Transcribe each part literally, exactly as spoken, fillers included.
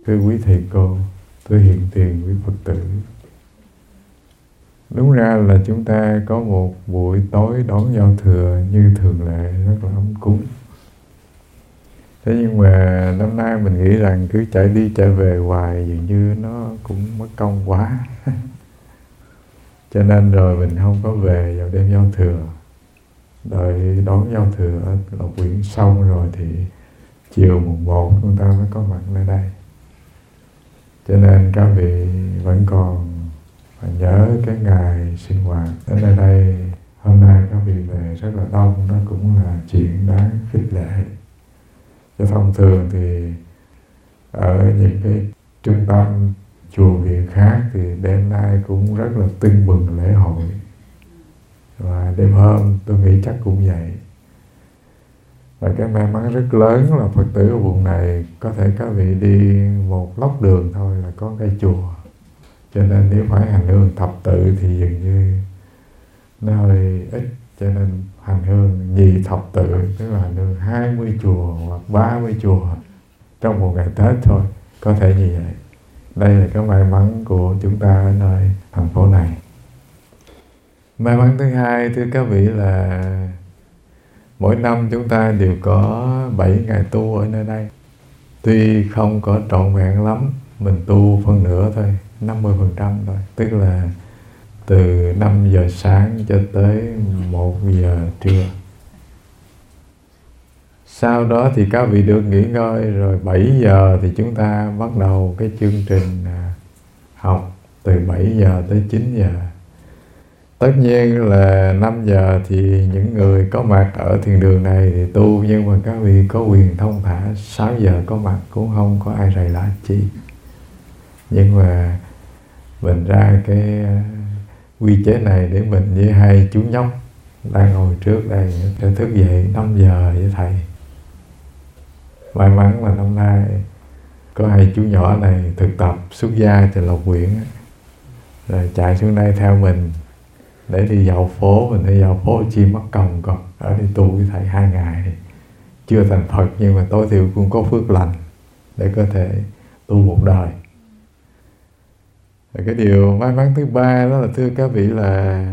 thưa quý thầy cô, thưa hiện tiền quý Phật tử. Đúng ra là chúng ta có một buổi tối đón giao thừa như thường lệ rất là ấm cúng. Thế nhưng mà năm nay mình nghĩ rằng cứ chạy đi chạy về hoài dường như nó cũng mất công quá. Cho nên rồi mình không có về vào đêm giao thừa. Đợi đón giao thừa ở Lộc Quyển xong rồi thì chiều mùng một chúng ta mới có mặt nơi đây. Cho nên các vị vẫn còn phải nhớ cái ngày sinh hoạt đến nơi đây. Hôm nay các vị về rất là đông, đó cũng là chuyện đáng khích lệ. Cho thông thường thì ở những cái trung tâm chùa viện khác thì đêm nay cũng rất là tưng bừng lễ hội. Và đêm hôm tôi nghĩ chắc cũng vậy. Và cái may mắn rất lớn là Phật tử ở vùng này có thể các vị đi một lóc đường thôi là có cái chùa. Cho nên nếu phải hành hương thập tự thì dường như nó hơi ít. Cho nên hành hương nhì thập tự, tức là hành hương hai mươi chùa hoặc ba mươi chùa trong một ngày Tết thôi, có thể như vậy. Đây là cái may mắn của chúng ta ở nơi thành phố này. May mắn thứ hai thưa các vị là mỗi năm chúng ta đều có bảy ngày tu ở nơi đây. Tuy không có trọn vẹn lắm, mình tu phân nửa thôi, năm mươi phần trăm thôi. Tức là từ năm giờ sáng cho tới một giờ trưa. Sau đó thì các vị được nghỉ ngơi, rồi bảy giờ thì chúng ta bắt đầu cái chương trình học từ bảy giờ tới chín giờ. Tất nhiên là năm giờ thì những người có mặt ở thiền đường này thì tu, nhưng mà các vị có quyền thông thả sáu giờ có mặt cũng không có ai rầy la chi. Nhưng mà mình ra cái quy chế này để mình với hai chú nhóc đang ngồi trước đây sẽ thức dậy năm giờ với thầy. May mắn là năm nay có hai chú nhỏ này thực tập xuất gia từ Lộc Quyển, rồi chạy xuống đây theo mình để đi dạo phố. Mình đi dạo phố Chim Mắt Còng còn ở đi tu với thầy hai ngày, chưa thành Phật nhưng mà tối thiểu cũng có phước lành để có thể tu một đời. Và cái điều may mắn thứ ba đó là thưa các vị là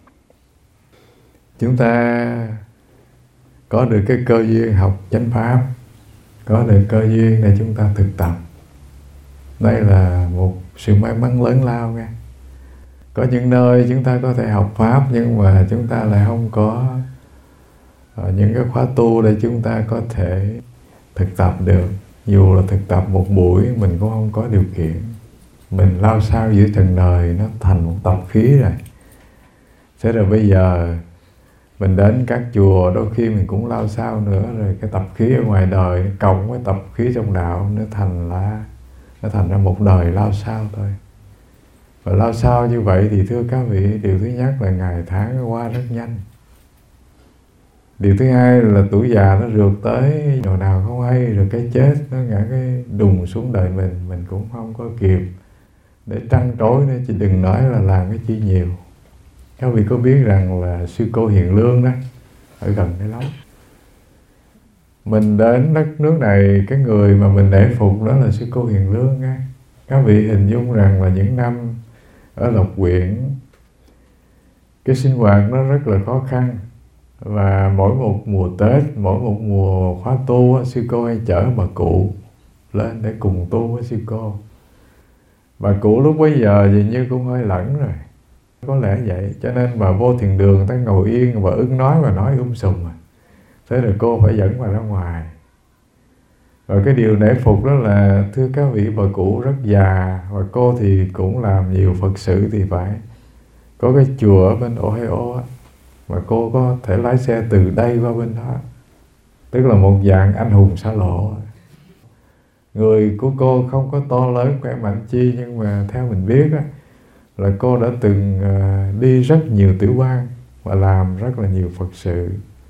chúng ta có được cái cơ duyên học chánh pháp, có được cơ duyên để chúng ta thực tập. Đây là một sự may mắn lớn lao nha. Có những nơi chúng ta có thể học pháp nhưng mà chúng ta lại không có những cái khóa tu để chúng ta có thể thực tập được. Dù là thực tập một buổi mình cũng không có điều kiện. Mình lao sao giữa trần đời nó thành một tập khí rồi. Thế rồi bây giờ mình đến các chùa đôi khi mình cũng lao sao nữa, rồi cái tập khí ở ngoài đời cộng với tập khí trong đạo nó thành là nó thành ra một đời lao sao thôi. Và lao sao như vậy thì thưa các vị, điều thứ nhất là ngày tháng qua rất nhanh. Điều thứ hai là tuổi già nó rượt tới chỗ nào không hay, rồi cái chết nó ngã cái đùng xuống đời mình, mình cũng không có kịp để trăn trối nữa, chứ đừng nói là làm cái chi nhiều. Các vị có biết rằng là sư cô Hiền Lương đó, ở gần cái lắm. Mình đến đất nước này, cái người mà mình nể phục đó là sư cô Hiền Lương nha. Các vị hình dung rằng là những năm ở Lộc Quyển, cái sinh hoạt nó rất là khó khăn. Và mỗi một mùa Tết, mỗi một mùa khóa tu, sư cô hay chở bà cụ lên để cùng tu với sư cô. Bà cụ lúc bấy giờ dường như cũng hơi lẫn rồi, có lẽ vậy. Cho nên bà vô thiền đường, ta ngồi yên, bà ưng nói và nói um sùm. Thế rồi cô phải dẫn bà ra ngoài. Và cái điều nể phục đó là thưa các vị, bà cụ rất già, và cô thì cũng làm nhiều Phật sự thì phải. Có cái chùa ở bên Ohio á, mà cô có thể lái xe từ đây qua bên đó. Tức là một dạng anh hùng xa lộ. Người của cô không có to lớn khỏe mạnh chi, nhưng mà theo mình biết á, là cô đã từng đi rất nhiều tiểu bang và làm rất là nhiều Phật sự.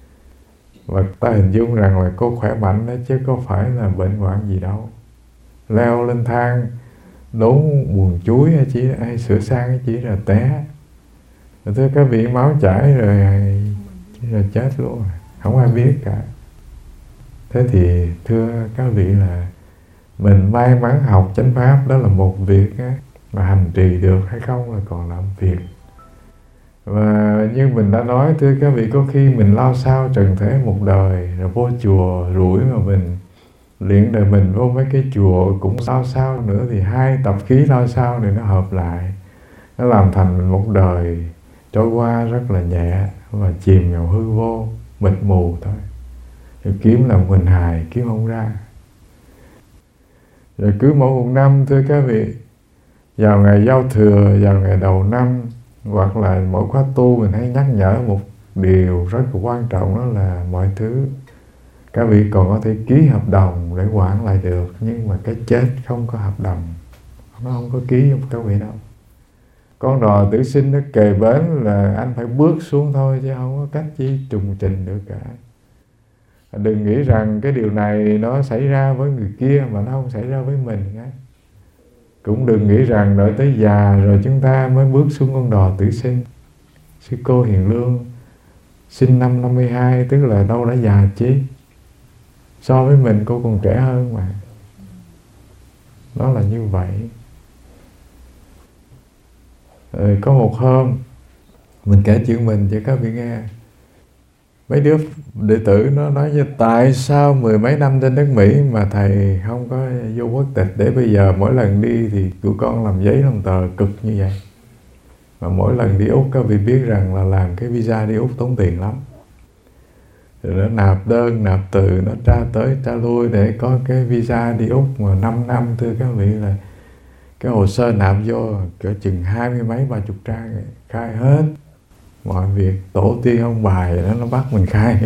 Và ta hình dung rằng là cô khỏe mạnh đó, chứ có phải là bệnh hoạn gì đâu. Leo lên thang đốn buồng chuối hay chỉ hay sửa sang hay chỉ là té. Rồi thưa các vị, máu chảy rồi, rồi chết luôn, không ai biết cả. Thế thì thưa các vị là Mình may mắn học chánh pháp đó là một việc á, mà hành trì được hay không là còn làm việc. Và như mình đã nói, thưa các vị, có khi mình lao sao trần thế một đời, rồi vô chùa rủi mà mình luyện đời mình vô mấy cái chùa cũng lao sao nữa, thì hai tập khí lao sao này nó hợp lại, nó làm thành một đời trôi qua rất là nhẹ và chìm vào hư vô, mịt mù thôi. Rồi kiếm làm huỳnh hài kiếm không ra. Rồi cứ mỗi một năm, thưa các vị, vào ngày giao thừa, vào ngày đầu năm, hoặc là mỗi khóa tu, mình hãy nhắc nhở một điều rất là quan trọng, đó là mọi thứ các vị còn có thể ký hợp đồng để quản lại được, nhưng mà cái chết không có hợp đồng, nó không có ký với các vị đâu. Con đò tử sinh nó kề bến là anh phải bước xuống thôi, chứ không có cách chi trùng trình được cả. Đừng nghĩ rằng cái điều này nó xảy ra với người kia mà nó không xảy ra với mình. Cũng đừng nghĩ rằng đợi tới già rồi chúng ta mới bước xuống con đò tử sinh. Sư cô Hiền Lương sinh năm năm mươi hai, tức là đâu đã già chứ. So với mình cô còn trẻ hơn mà. Đó là như vậy. Rồi có một hôm mình kể chuyện mình cho các vị nghe. Mấy đứa đệ tử nó nói như tại sao mười mấy năm trên đất Mỹ mà thầy không có vô quốc tịch, để bây giờ mỗi lần đi thì tụi con làm giấy làm tờ cực như vậy. Mà mỗi lần đi Úc các vị biết rằng là làm cái visa đi Úc tốn tiền lắm. Rồi nó nạp đơn, nạp từ, nó tra tới tra lui để có cái visa đi Úc mà năm năm, thưa các vị, là cái hồ sơ nạp vô cỡ chừng hai mươi mấy ba chục trang, khai hết mọi việc tổ tiên ông bài đó, nó bắt mình khai.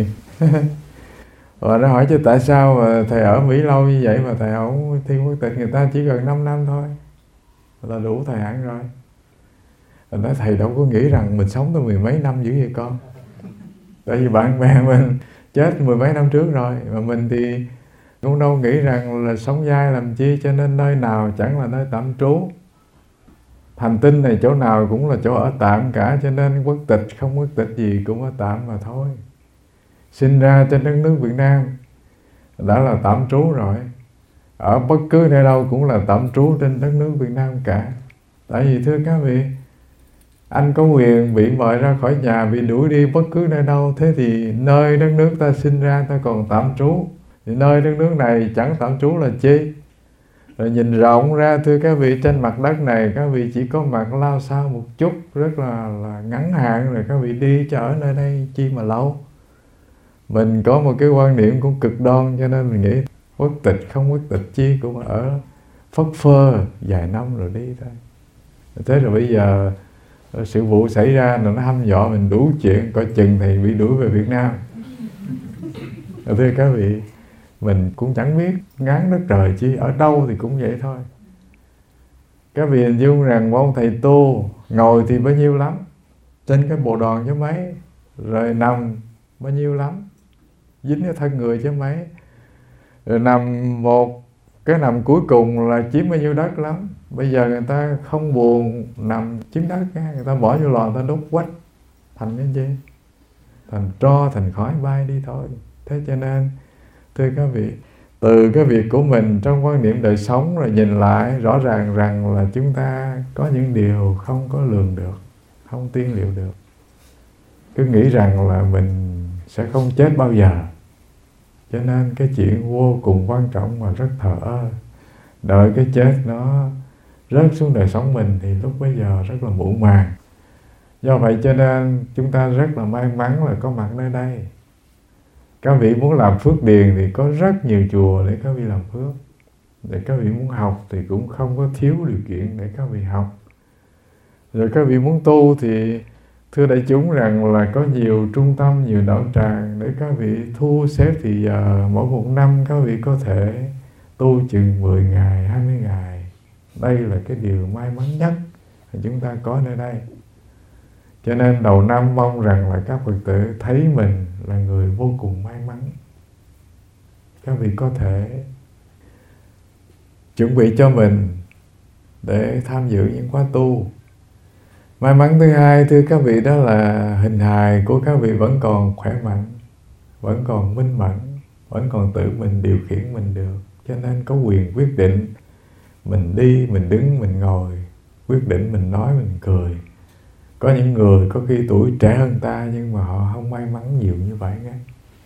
Và nó hỏi chứ tại sao mà thầy ở Mỹ lâu như vậy mà thầy không thi quốc tịch, người ta chỉ cần năm năm thôi là đủ thời hạn rồi. Rồi nói thầy đâu có nghĩ rằng mình sống tới mười mấy năm dữ vậy con. Tại vì bạn bè mình chết mười mấy năm trước rồi, mà mình thì cũng đâu nghĩ rằng là sống dai làm chi, cho nên nơi nào chẳng là nơi tạm trú. Hành tinh này chỗ nào cũng là chỗ ở tạm cả, cho nên quốc tịch không quốc tịch gì cũng ở tạm mà thôi. Sinh ra trên đất nước Việt Nam đã là tạm trú rồi, ở bất cứ nơi đâu cũng là tạm trú trên đất nước Việt Nam cả. Tại vì thưa các vị, anh có quyền bị mời ra khỏi nhà, bị đuổi đi bất cứ nơi đâu, thế thì nơi đất nước ta sinh ra ta còn tạm trú, thì nơi đất nước này chẳng tạm trú là chi. Rồi nhìn rộng ra, thưa các vị, trên mặt đất này các vị chỉ có mặt lao sao một chút, rất là, là ngắn hạn, rồi các vị đi cho ở nơi đây chi mà lâu. Mình có một cái quan niệm cũng cực đoan, cho nên mình nghĩ quốc tịch không quốc tịch chi cũng ở phất phơ vài năm rồi đi thôi. Thế rồi bây giờ sự vụ xảy ra là nó hăm dọa mình đủ chuyện, coi chừng thì bị đuổi về Việt Nam. Thưa các vị, mình cũng chẳng biết ngán đất trời chi, ở đâu thì cũng vậy thôi. Các vị hình dung rằng một ông thầy tu ngồi thì bao nhiêu lắm, trên cái bộ đòn chứ mấy, rồi nằm bao nhiêu lắm, dính cái thân người chứ mấy, rồi nằm một cái nằm cuối cùng là chiếm bao nhiêu đất lắm. Bây giờ người ta không buồn nằm chiếm đất, người ta bỏ vô lò, người ta đốt quách thành cái gì, thành tro thành khói bay đi thôi. Thế cho nên thưa các vị, từ cái việc của mình trong quan niệm đời sống rồi nhìn lại rõ ràng rằng là chúng ta có những điều không có lường được, không tiên liệu được. Cứ nghĩ rằng là mình sẽ không chết bao giờ, cho nên cái chuyện vô cùng quan trọng mà rất thờ ơ. Đợi cái chết nó rớt xuống đời sống mình thì lúc bấy giờ rất là muộn màng. Do vậy cho nên chúng ta rất là may mắn là có mặt nơi đây. Các vị muốn làm phước điền thì có rất nhiều chùa để các vị làm phước. Để các vị muốn học thì cũng không có thiếu điều kiện để các vị học. Rồi các vị muốn tu thì thưa đại chúng rằng là có nhiều trung tâm, nhiều đạo tràng để các vị thu xếp thì giờ mỗi một năm các vị có thể tu chừng mười ngày, hai mươi ngày. Đây là cái điều may mắn nhất mà chúng ta có nơi đây. Cho nên đầu năm mong rằng là các Phật tử thấy mình là người vô cùng may mắn. Các vị có thể chuẩn bị cho mình để tham dự những khóa tu. May mắn thứ hai, thưa các vị, đó là hình hài của các vị vẫn còn khỏe mạnh, vẫn còn minh mẫn, vẫn còn tự mình điều khiển mình được. cho nên có quyền quyết định. Mình đi, mình đứng, mình ngồi, quyết định mình nói, mình cười. Có những người có khi tuổi trẻ hơn ta nhưng mà họ không may mắn nhiều như vậy nghe.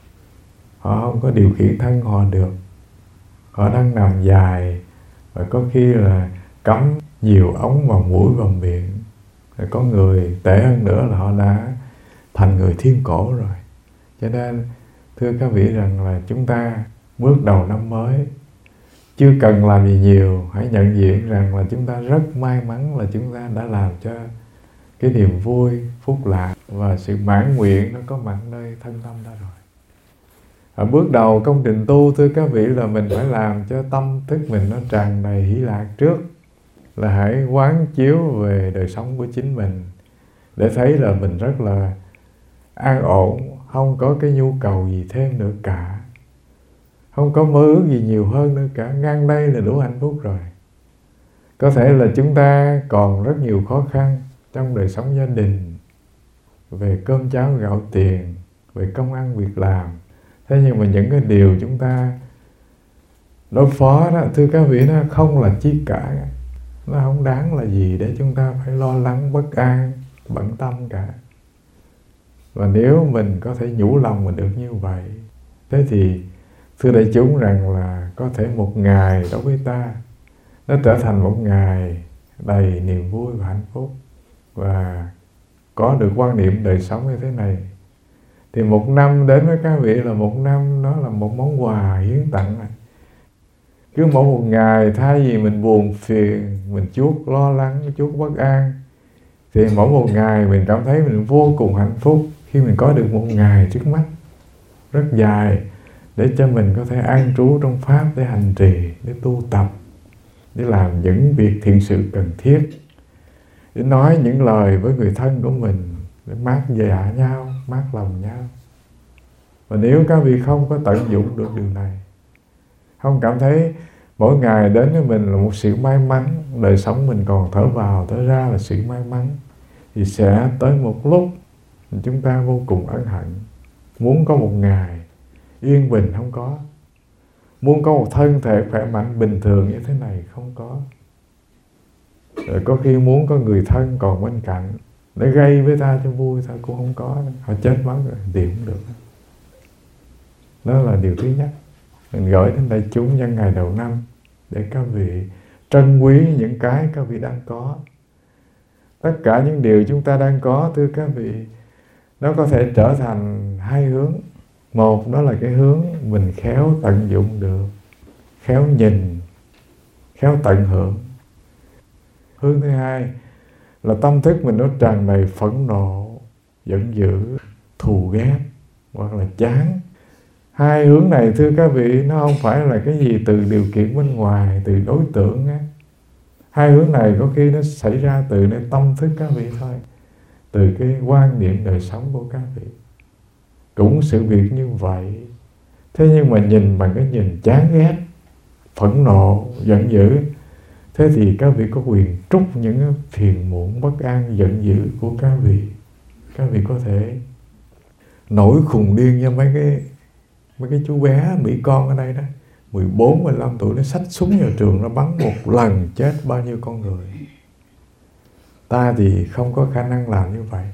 Họ không có điều khiển thân họ được. Họ đang nằm dài và có khi là cắm nhiều ống vào mũi vào miệng. Rồi có người tệ hơn nữa là họ đã thành người thiên cổ rồi. Cho nên thưa các vị rằng là chúng ta bước đầu năm mới chưa cần làm gì nhiều, hãy nhận diện rằng là chúng ta rất may mắn là chúng ta đã làm cho cái niềm vui, phúc lạc và sự mãn nguyện nó có mặt nơi thân tâm đó rồi. Ở bước đầu công trình tu thưa các vị là mình phải làm cho tâm thức mình nó tràn đầy hỷ lạc trước. Là hãy quán chiếu về đời sống của chính mình để thấy là mình rất là an ổn, không có cái nhu cầu gì thêm nữa cả, không có mơ ước gì nhiều hơn nữa cả, ngang đây là đủ hạnh phúc rồi. Có thể là chúng ta còn rất nhiều khó khăn trong đời sống gia đình, về cơm cháo gạo tiền, về công ăn việc làm. Thế nhưng mà những cái điều chúng ta đối phó đó, thưa các vị, nó không là chi cả. Nó không đáng là gì để chúng ta phải lo lắng, bất an, bận tâm cả. Và nếu mình có thể nhủ lòng mình được như vậy, thế thì thưa đại chúng rằng là có thể một ngày đối với ta nó trở thành một ngày đầy niềm vui và hạnh phúc. Và có được quan niệm đời sống như thế này thì một năm đến với các vị là một năm nó là một món quà hiến tặng này. Cứ mỗi một ngày thay vì mình buồn phiền, mình chuốc lo lắng, chuốc bất an, thì mỗi một ngày mình cảm thấy mình vô cùng hạnh phúc khi mình có được một ngày trước mắt rất dài để cho mình có thể an trú trong Pháp, để hành trì, để tu tập, để làm những việc thiện sự cần thiết, để nói những lời với người thân của mình, để mát dạ nhau, mát lòng nhau. Và nếu các vị không có tận dụng được điều này, không cảm thấy mỗi ngày đến với mình là một sự may mắn, đời sống mình còn thở vào thở ra là sự may mắn, thì sẽ tới một lúc chúng ta vô cùng ân hận. Muốn có một ngày yên bình không có, muốn có một thân thể khỏe mạnh bình thường như thế này không có. Rồi có khi muốn có người thân còn bên cạnh để gây với ta cho vui ta cũng không có. Họ chết mất rồi, tìm không được. Đó là điều thứ nhất. Mình gửi đến đại chúng nhân ngày đầu năm để các vị trân quý những cái các vị đang có. Tất cả những điều chúng ta đang có, thưa các vị, nó có thể trở thành hai hướng. Một, đó là cái hướng mình khéo tận dụng được, khéo nhìn, khéo tận hưởng. Hướng thứ hai là tâm thức mình nó tràn đầy phẫn nộ, giận dữ, thù ghét hoặc là chán. Hai hướng này thưa các vị nó không phải là cái gì từ điều kiện bên ngoài, từ đối tượng á. Hai hướng này có khi nó xảy ra từ nơi tâm thức các vị thôi, từ cái quan niệm đời sống của các vị. Cũng sự việc như vậy. Thế nhưng mà nhìn bằng cái nhìn chán ghét, phẫn nộ, giận dữ, thế thì các vị có quyền trút những phiền muộn, bất an, giận dữ của các vị. Các vị có thể nổi khùng điên như mấy cái mấy cái chú bé Mỹ con ở đây đó, mười bốn, mười lăm tuổi, nó xách súng vào trường, nó bắn một lần chết bao nhiêu con người. Ta thì không có khả năng làm như vậy,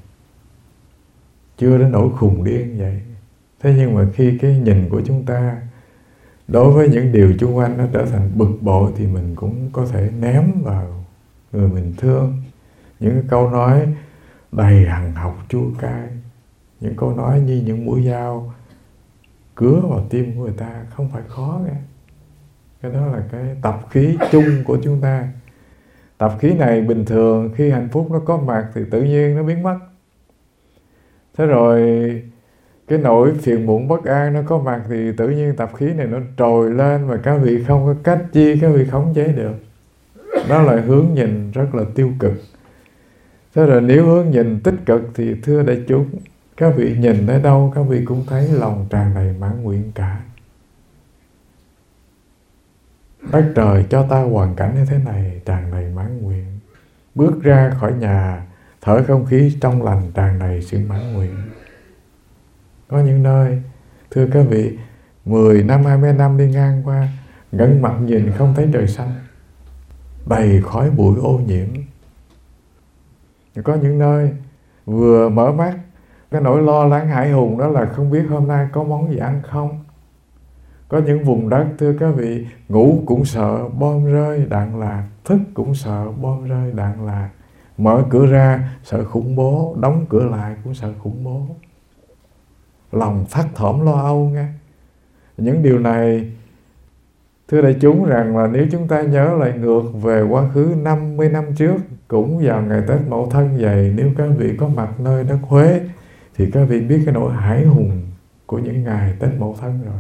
chưa đến nỗi khùng điên vậy. Thế nhưng mà khi cái nhìn của chúng ta đối với những điều xung quanh nó trở thành bực bội, thì mình cũng có thể ném vào người mình thương những cái câu nói đầy hằn học chua cay, những câu nói như những mũi dao cứa vào tim của người ta, không phải khó cả. Cái đó là cái tập khí chung của chúng ta. Tập khí này bình thường khi hạnh phúc nó có mặt thì tự nhiên nó biến mất. Thế rồi cái nỗi phiền muộn bất an nó có mặt thì tự nhiên tập khí này nó trồi lên, và các vị không có cách chi các vị khống chế được. Đó là hướng nhìn rất là tiêu cực. Thế rồi nếu hướng nhìn tích cực thì thưa đại chúng, các vị nhìn tới đâu các vị cũng thấy lòng tràn đầy mãn nguyện cả. Đất trời cho ta hoàn cảnh như thế này tràn đầy mãn nguyện. Bước ra khỏi nhà thở không khí trong lành tràn đầy sự mãn nguyện. Có những nơi thưa các vị, mười năm, hai mươi năm đi ngang qua, ngẩng mặt nhìn không thấy trời xanh, đầy khói bụi ô nhiễm. Có những nơi vừa mở mắt, cái nỗi lo lắng hãi hùng đó là không biết hôm nay có món gì ăn không. Có những vùng đất, thưa các vị, ngủ cũng sợ bom rơi đạn lạc, thức cũng sợ bom rơi đạn lạc, mở cửa ra sợ khủng bố, đóng cửa lại cũng sợ khủng bố. Lòng thắt thỏm lo âu nghe. Những điều này, thưa đại chúng, rằng là nếu chúng ta nhớ lại ngược về quá khứ năm mươi năm trước, cũng vào ngày Tết Mậu Thân vậy, nếu các vị có mặt nơi đất Huế thì các vị biết cái nỗi hãi hùng của những ngày Tết Mậu Thân rồi.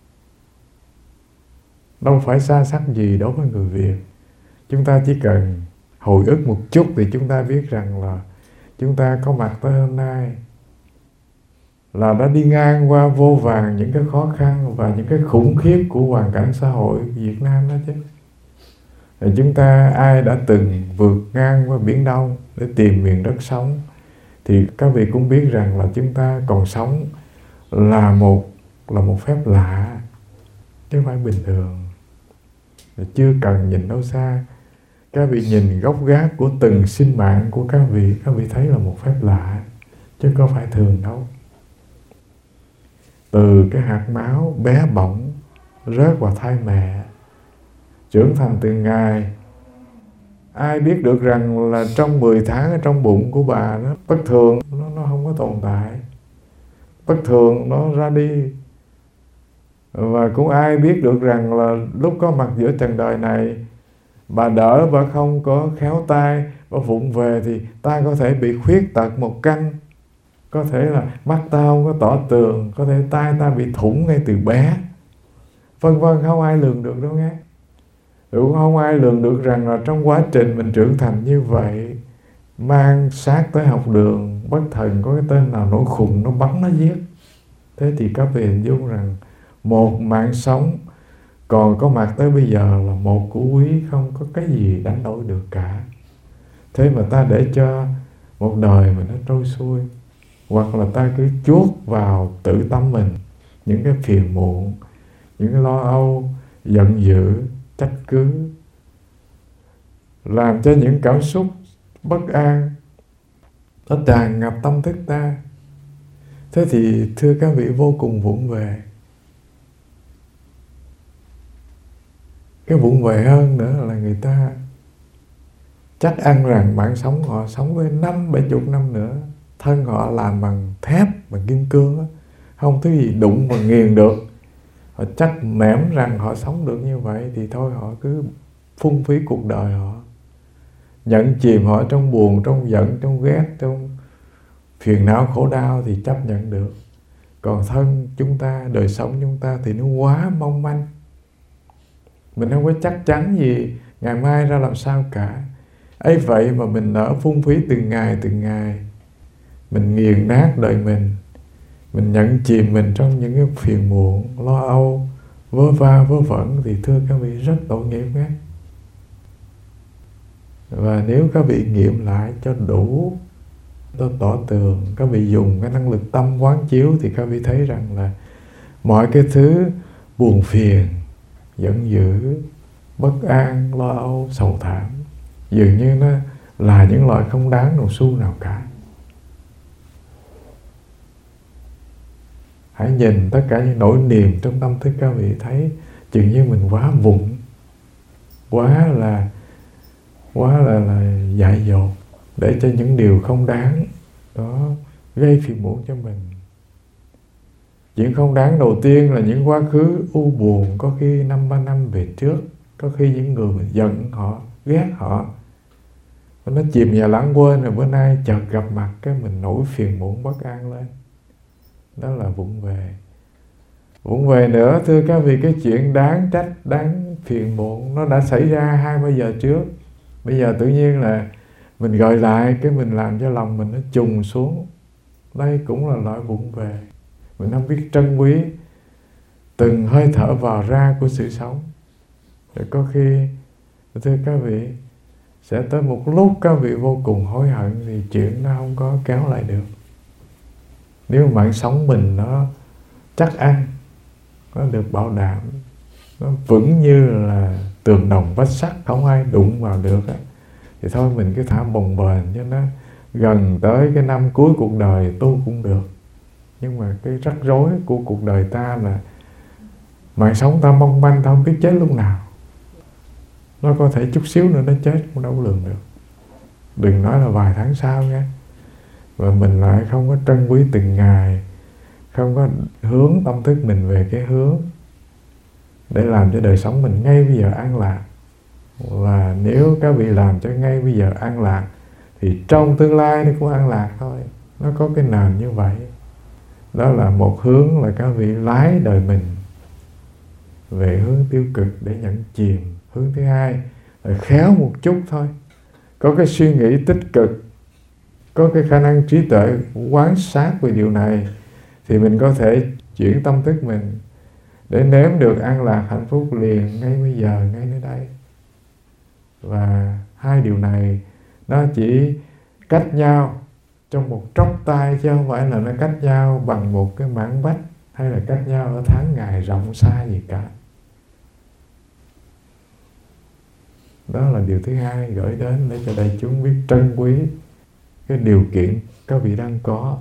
Đâu phải xa xăm gì đối với người Việt. Chúng ta chỉ cần hồi ức một chút thì chúng ta biết rằng là chúng ta có mặt tới hôm nay là đã đi ngang qua vô vàn những cái khó khăn và những cái khủng khiếp của hoàn cảnh xã hội Việt Nam đó chứ. Thì chúng ta ai đã từng vượt ngang qua Biển Đông để tìm miền đất sống thì các vị cũng biết rằng là chúng ta còn sống là một là một phép lạ chứ không phải bình thường. Chưa cần nhìn đâu xa, các vị nhìn gốc gác của từng sinh mạng của các vị, các vị thấy là một phép lạ chứ không phải thường đâu. Từ cái hạt máu bé bỏng rớt vào thai mẹ, trưởng thành từng ngày, ai biết được rằng là trong mười tháng ở trong bụng của bà nó bất thường, nó, nó không có tồn tại, bất thường nó ra đi. Và cũng ai biết được rằng là lúc có mặt giữa trần đời này, bà đỡ, bà không có khéo tay, bà vụng về thì ta có thể bị khuyết tật một căn, có thể là mắt ta không có tỏ tường, có thể tay ta bị thủng ngay từ bé, vân vân, không ai lường được đâu nghe. Cũng không ai lường được rằng là trong quá trình mình trưởng thành như vậy, mang xác tới học đường, bất thần có cái tên nào nổi khùng nó bắn nó giết. Thế thì các vị hình dung rằng một mạng sống còn có mặt tới bây giờ là một của quý, không có cái gì đánh đổi được cả. Thế mà ta để cho một đời mình nó trôi xuôi, hoặc là ta cứ chuốt vào tự tâm mình những cái phiền muộn, những cái lo âu, giận dữ, trách cứ, làm cho những cảm xúc bất an nó tràn ngập tâm thức ta. Thế thì thưa các vị, vô cùng vụng về. Cái vụng về hơn nữa là người ta chắc ăn rằng mạng sống họ sống với năm bảy chục năm nữa, thân họ làm bằng thép, bằng kim cương đó, không thứ gì đụng và nghiền được. Họ chắc mẻm rằng họ sống được như vậy thì thôi họ cứ phung phí cuộc đời họ, nhận chìm họ trong buồn, trong giận, trong ghét, trong phiền não khổ đau thì chấp nhận được. Còn thân chúng ta, đời sống chúng ta thì nó quá mong manh, mình không có chắc chắn gì ngày mai ra làm sao cả. Ấy vậy mà mình nỡ phung phí từng ngày từng ngày, mình nghiền nát đời mình, mình nhận chìm mình trong những cái phiền muộn, lo âu, vớ va vớ vẩn thì thưa các vị rất tội nghiệp nhé. Và nếu các vị nghiệm lại cho đủ, tôi tỏ tường, các vị dùng cái năng lực tâm quán chiếu thì các vị thấy rằng là mọi cái thứ buồn phiền, giận dữ, bất an, lo âu, sầu thảm dường như nó là những loại không đáng một xu nào cả. Hãy nhìn tất cả những nỗi niềm trong tâm thức các vị, thấy chừng như mình quá vụng, quá là quá là, là dại dột để cho những điều không đáng đó gây phiền muộn cho mình. Chuyện không đáng đầu tiên là những quá khứ u buồn, có khi năm ba năm về trước, có khi những người mình giận họ, ghét họ, nó chìm và lãng quên, rồi bữa nay chợt gặp mặt cái mình nổi phiền muộn bất an lên. Đó là vụng về. Vụng về nữa, thưa các vị, cái chuyện đáng trách, đáng phiền muộn nó đã xảy ra hai ba giờ trước. Bây giờ tự nhiên là mình gợi lại, cái mình làm cho lòng mình nó trùng xuống. Đây cũng là loại vụng về. Mình không biết trân quý từng hơi thở vào ra của sự sống. Rồi có khi, thưa các vị, sẽ tới một lúc các vị vô cùng hối hận thì chuyện nó không có kéo lại được. Nếu mạng sống mình nó chắc ăn, nó được bảo đảm, nó vững như là tường đồng vách sắt, không ai đụng vào được á, thì thôi mình cứ thả bồng bềnh cho nó gần tới cái năm cuối cuộc đời tu cũng được. Nhưng mà cái rắc rối của cuộc đời ta là mạng sống ta mong manh, ta không biết chết lúc nào. Nó có thể chút xíu nữa nó chết cũng đâu lường được, đừng nói là vài tháng sau nha. Và mình lại không có trân quý từng ngày, không có hướng tâm thức mình về cái hướng để làm cho đời sống mình ngay bây giờ an lạc. Và nếu các vị làm cho ngay bây giờ an lạc thì trong tương lai nó cũng an lạc thôi. Nó có cái nền như vậy. Đó là một hướng là các vị lái đời mình về hướng tiêu cực để nhận chìm. Hướng thứ hai là khéo một chút thôi, có cái suy nghĩ tích cực, có cái khả năng trí tuệ quán sát về điều này, thì mình có thể chuyển tâm thức mình để nếm được an lạc hạnh phúc liền ngay bây giờ, ngay nơi đây. Và hai điều này nó chỉ cách nhau trong một tróc tay, chứ không phải là nó cách nhau bằng một cái mảng vách, hay là cách nhau ở tháng ngày rộng xa gì cả. Đó là điều thứ hai gửi đến để cho đại chúng biết trân quý cái điều kiện các vị đang có.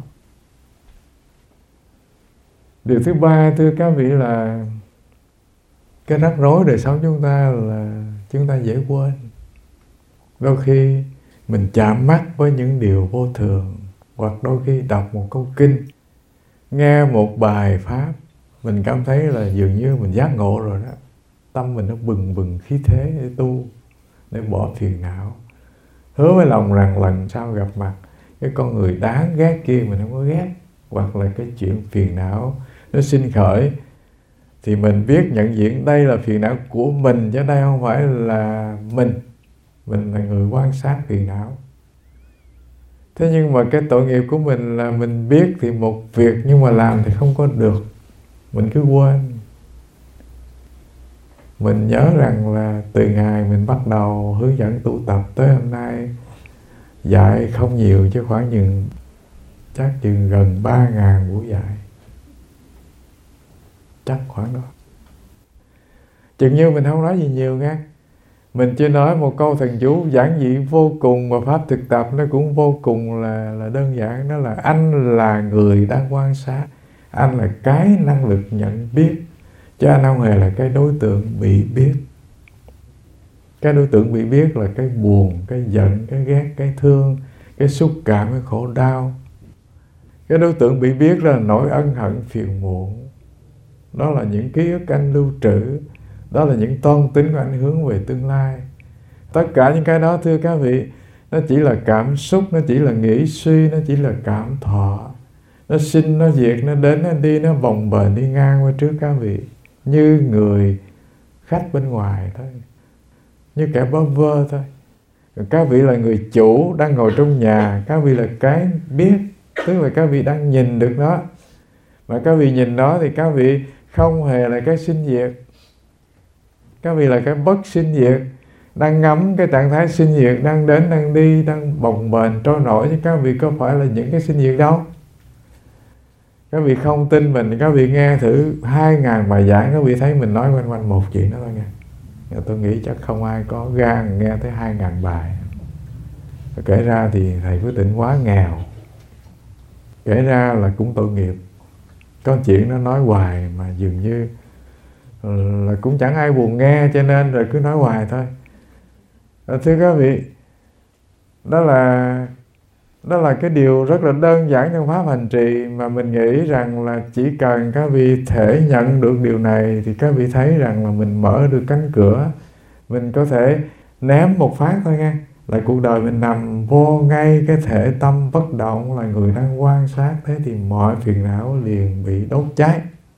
Điều thứ ba thưa các vị là cái rắc rối đời sống chúng ta là chúng ta dễ quên. Đôi khi mình chạm mắt với những điều vô thường, hoặc đôi khi đọc một câu kinh, nghe một bài pháp, mình cảm thấy là dường như mình giác ngộ rồi đó. Tâm mình nó bừng bừng khí thế để tu, để bỏ phiền não. Hứa với lòng rằng lần sau gặp mặt cái con người đáng ghét kia mình không có ghét, hoặc là cái chuyện phiền não nó sinh khởi thì mình biết nhận diện đây là phiền não của mình, chứ đây không phải là mình. Mình là người quan sát phiền não. Thế nhưng mà cái tội nghiệp của mình là mình biết thì một việc, nhưng mà làm thì không có được. Mình cứ quên. Mình nhớ rằng là từ ngày mình bắt đầu hướng dẫn tu tập tới hôm nay, dạy không nhiều chứ khoảng chừng chắc chừng gần ba ngàn buổi dạy. Chắc khoảng đó. Chừng như mình không nói gì nhiều nghe. Mình chỉ nói một câu thần chú giản dị vô cùng, và pháp thực tập nó cũng vô cùng là, là đơn giản. Đó là anh là người đang quan sát, anh là cái năng lực nhận biết, chứ anh không hề là cái đối tượng bị biết. Cái đối tượng bị biết là cái buồn, cái giận, cái ghét, cái thương, cái xúc cảm, cái khổ đau. Cái đối tượng bị biết là nỗi ân hận phiền muộn. Đó là những ký ức anh lưu trữ. Đó là những toan tính của anh hướng về tương lai. Tất cả những cái đó thưa các vị, nó chỉ là cảm xúc, nó chỉ là nghĩ suy, nó chỉ là cảm thọ. Nó sinh, nó diệt, nó đến, nó đi, nó vòng bềnh đi ngang qua trước các vị. Như người khách bên ngoài thôi, như kẻ bơ vơ thôi. Còn các vị là người chủ đang ngồi trong nhà, các vị là cái biết, tức là các vị đang nhìn được nó. Mà các vị nhìn đó thì các vị không hề là cái sinh diệt. Các vị là cái bất sinh diệt, đang ngắm cái trạng thái sinh diệt, đang đến, đang đi, đang bồng bềnh, trôi nổi. Chứ các vị có phải là những cái sinh diệt đâu. Các vị không tin mình, các vị nghe thử hai ngàn bài giảng, các vị thấy mình nói quanh quanh một chuyện đó thôi nha. Tôi nghĩ chắc không ai có gan nghe tới hai ngàn bài. Kể ra thì thầy Phước Tịnh quá nghèo, kể ra là cũng tội nghiệp. Có chuyện nó nói hoài mà dường như là cũng chẳng ai buồn nghe, cho nên rồi cứ nói hoài thôi. Thưa các vị, đó là đó là cái điều rất là đơn giản trong pháp hành trì, mà mình nghĩ rằng là chỉ cần các vị thể nhận được điều này thì các vị thấy rằng là mình mở được cánh cửa, mình có thể ném một phát thôi nghe, là cuộc đời mình nằm vô ngay cái thể tâm bất động, là người đang quan sát. Thế thì mọi phiền não liền bị đốt cháy.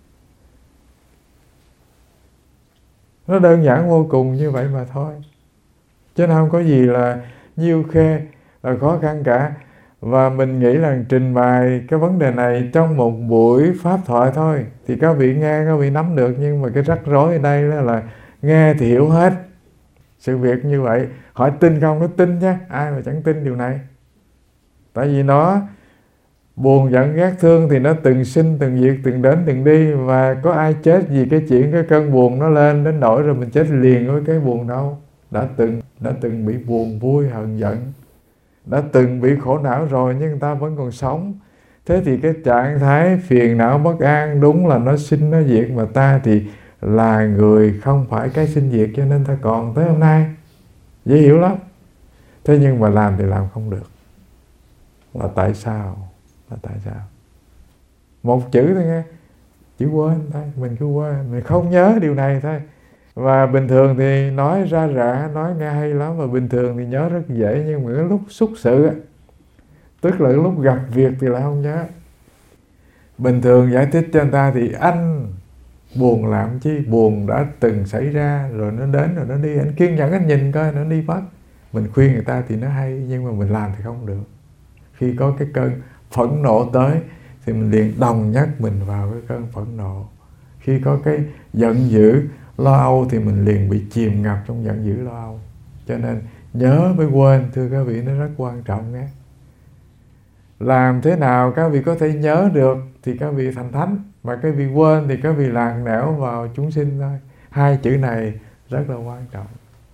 Nó đơn giản vô cùng như vậy mà thôi, chứ không có gì là nhiêu khê, là khó khăn cả. Và mình nghĩ là trình bày cái vấn đề này trong một buổi pháp thoại thôi thì các vị nghe, các vị nắm được. Nhưng mà cái rắc rối ở đây là, là nghe thì hiểu hết. Sự việc như vậy, hỏi tin không? Nó tin chứ, ai mà chẳng tin điều này. Tại vì nó Buồn giận ghét thương thì nó từng sinh từng diệt, từng đến từng đi. Và có ai chết vì cái chuyện cái cơn buồn nó lên đến nỗi rồi mình chết liền với cái buồn đâu. Đã từng đã từng bị buồn, vui, hờn, giận, đã từng bị khổ não rồi, nhưng người ta vẫn còn sống. Thế thì cái trạng thái phiền não bất an đúng là nó sinh nó diệt, mà ta thì là người không phải cái sinh diệt, cho nên ta còn tới hôm nay. Dễ hiểu lắm. Thế nhưng mà làm thì làm không được. Là tại sao? Là tại sao? Một chữ thôi nghe, chữ quên thôi. Mình cứ quên, mình không nhớ điều này thôi. Và bình thường thì nói ra rã, nói nghe hay lắm, và bình thường thì nhớ rất dễ. Nhưng mà cái lúc xúc sự, tức là lúc gặp việc thì lại không nhớ. Bình thường giải thích cho người ta thì anh buồn làm chi, buồn đã từng xảy ra rồi, nó đến rồi nó đi. Anh kiên nhẫn anh nhìn coi nó đi mất. Mình khuyên người ta thì nó hay, nhưng mà mình làm thì không được. Khi có cái cơn phẫn nộ tới thì mình liền đồng nhất mình vào cái cơn phẫn nộ. Khi có cái giận dữ, lo âu thì mình liền bị chìm ngập trong giận dữ, lo âu. Cho nên nhớ với quên, thưa các vị, nó rất quan trọng nhé. Làm thế nào các vị có thể nhớ được thì các vị thành thánh, mà các vị quên thì các vị lạc nẻo vào chúng sinh thôi. Hai chữ này rất là quan trọng.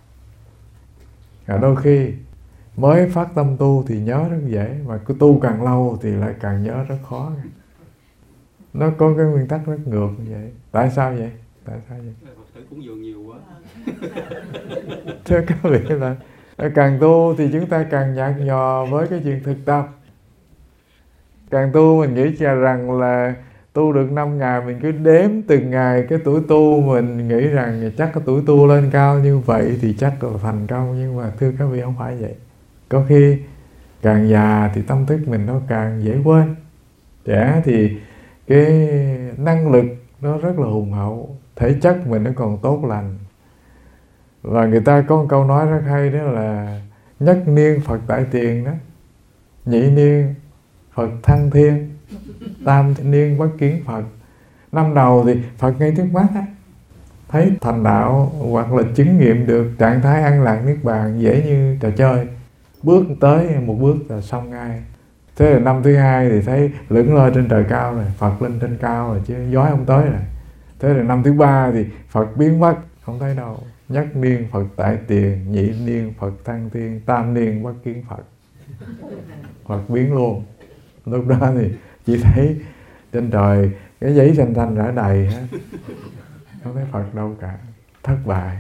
Và đôi khi mới phát tâm tu thì nhớ rất dễ, mà cứ tu càng lâu thì lại càng nhớ rất khó. Nó có cái nguyên tắc rất ngược như vậy. Tại sao vậy? Tại sao vậy? Phật tử cúng dường nhiều quá. Thưa các vị là càng tu thì chúng ta càng nhạt nhò với cái chuyện thực tập. Càng tu mình nghĩ rằng là tu được năm ngày, mình cứ đếm từng ngày cái tuổi tu, mình nghĩ rằng chắc cái tuổi tu lên cao như vậy thì chắc là thành công. Nhưng mà thưa các vị, không phải vậy. Có khi càng già thì tâm thức mình nó càng dễ quên. Trẻ thì cái năng lực nó rất là hùng hậu, thể chất mình nó còn tốt lành. Và người ta có một câu nói rất hay, đó là nhất niên Phật tại tiền đó, nhị niên Phật thăng thiên, tam niên bất kiến Phật. Năm đầu thì Phật ngay trước mắt á, thấy thành đạo hoặc là chứng nghiệm được trạng thái an lạc niết bàn dễ như trò chơi. Bước tới một bước là xong ngay. Thế là năm thứ hai thì thấy lững lơ trên trời cao rồi, Phật lên trên cao rồi chứ giói không tới rồi. Thế là năm thứ ba thì Phật biến mất, không thấy đâu. Nhất niên Phật tại tiền, nhị niên Phật thăng thiên, tam niên bất kiến Phật. Phật biến luôn. Lúc đó thì chỉ thấy trên trời cái giấy xanh xanh rã đầy hết, không thấy Phật đâu cả. Thất bại.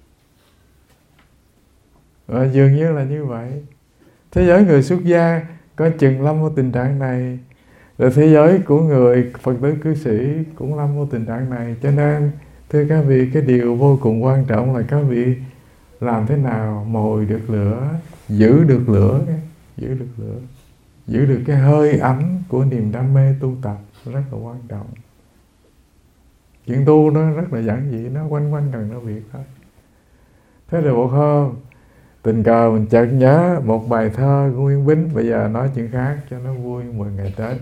Và dường như là như vậy. Thế giới người xuất gia có chừng lâm vào tình trạng này, rồi thế giới của người Phật tử cư sĩ cũng lâm vào tình trạng này. Cho nên thưa các vị, cái điều vô cùng quan trọng là các vị làm thế nào mồi được lửa, giữ được lửa, giữ được lửa, giữ được cái hơi ấm của niềm đam mê tu tập, rất là quan trọng. Chuyện tu nó rất là giản dị, nó quanh quanh cần nó việc thôi. Thế rồi một hôm tình cờ mình chợt nhớ một bài thơ của Nguyễn Bính. Bây giờ nói chuyện khác cho nó vui mừng ngày Tết.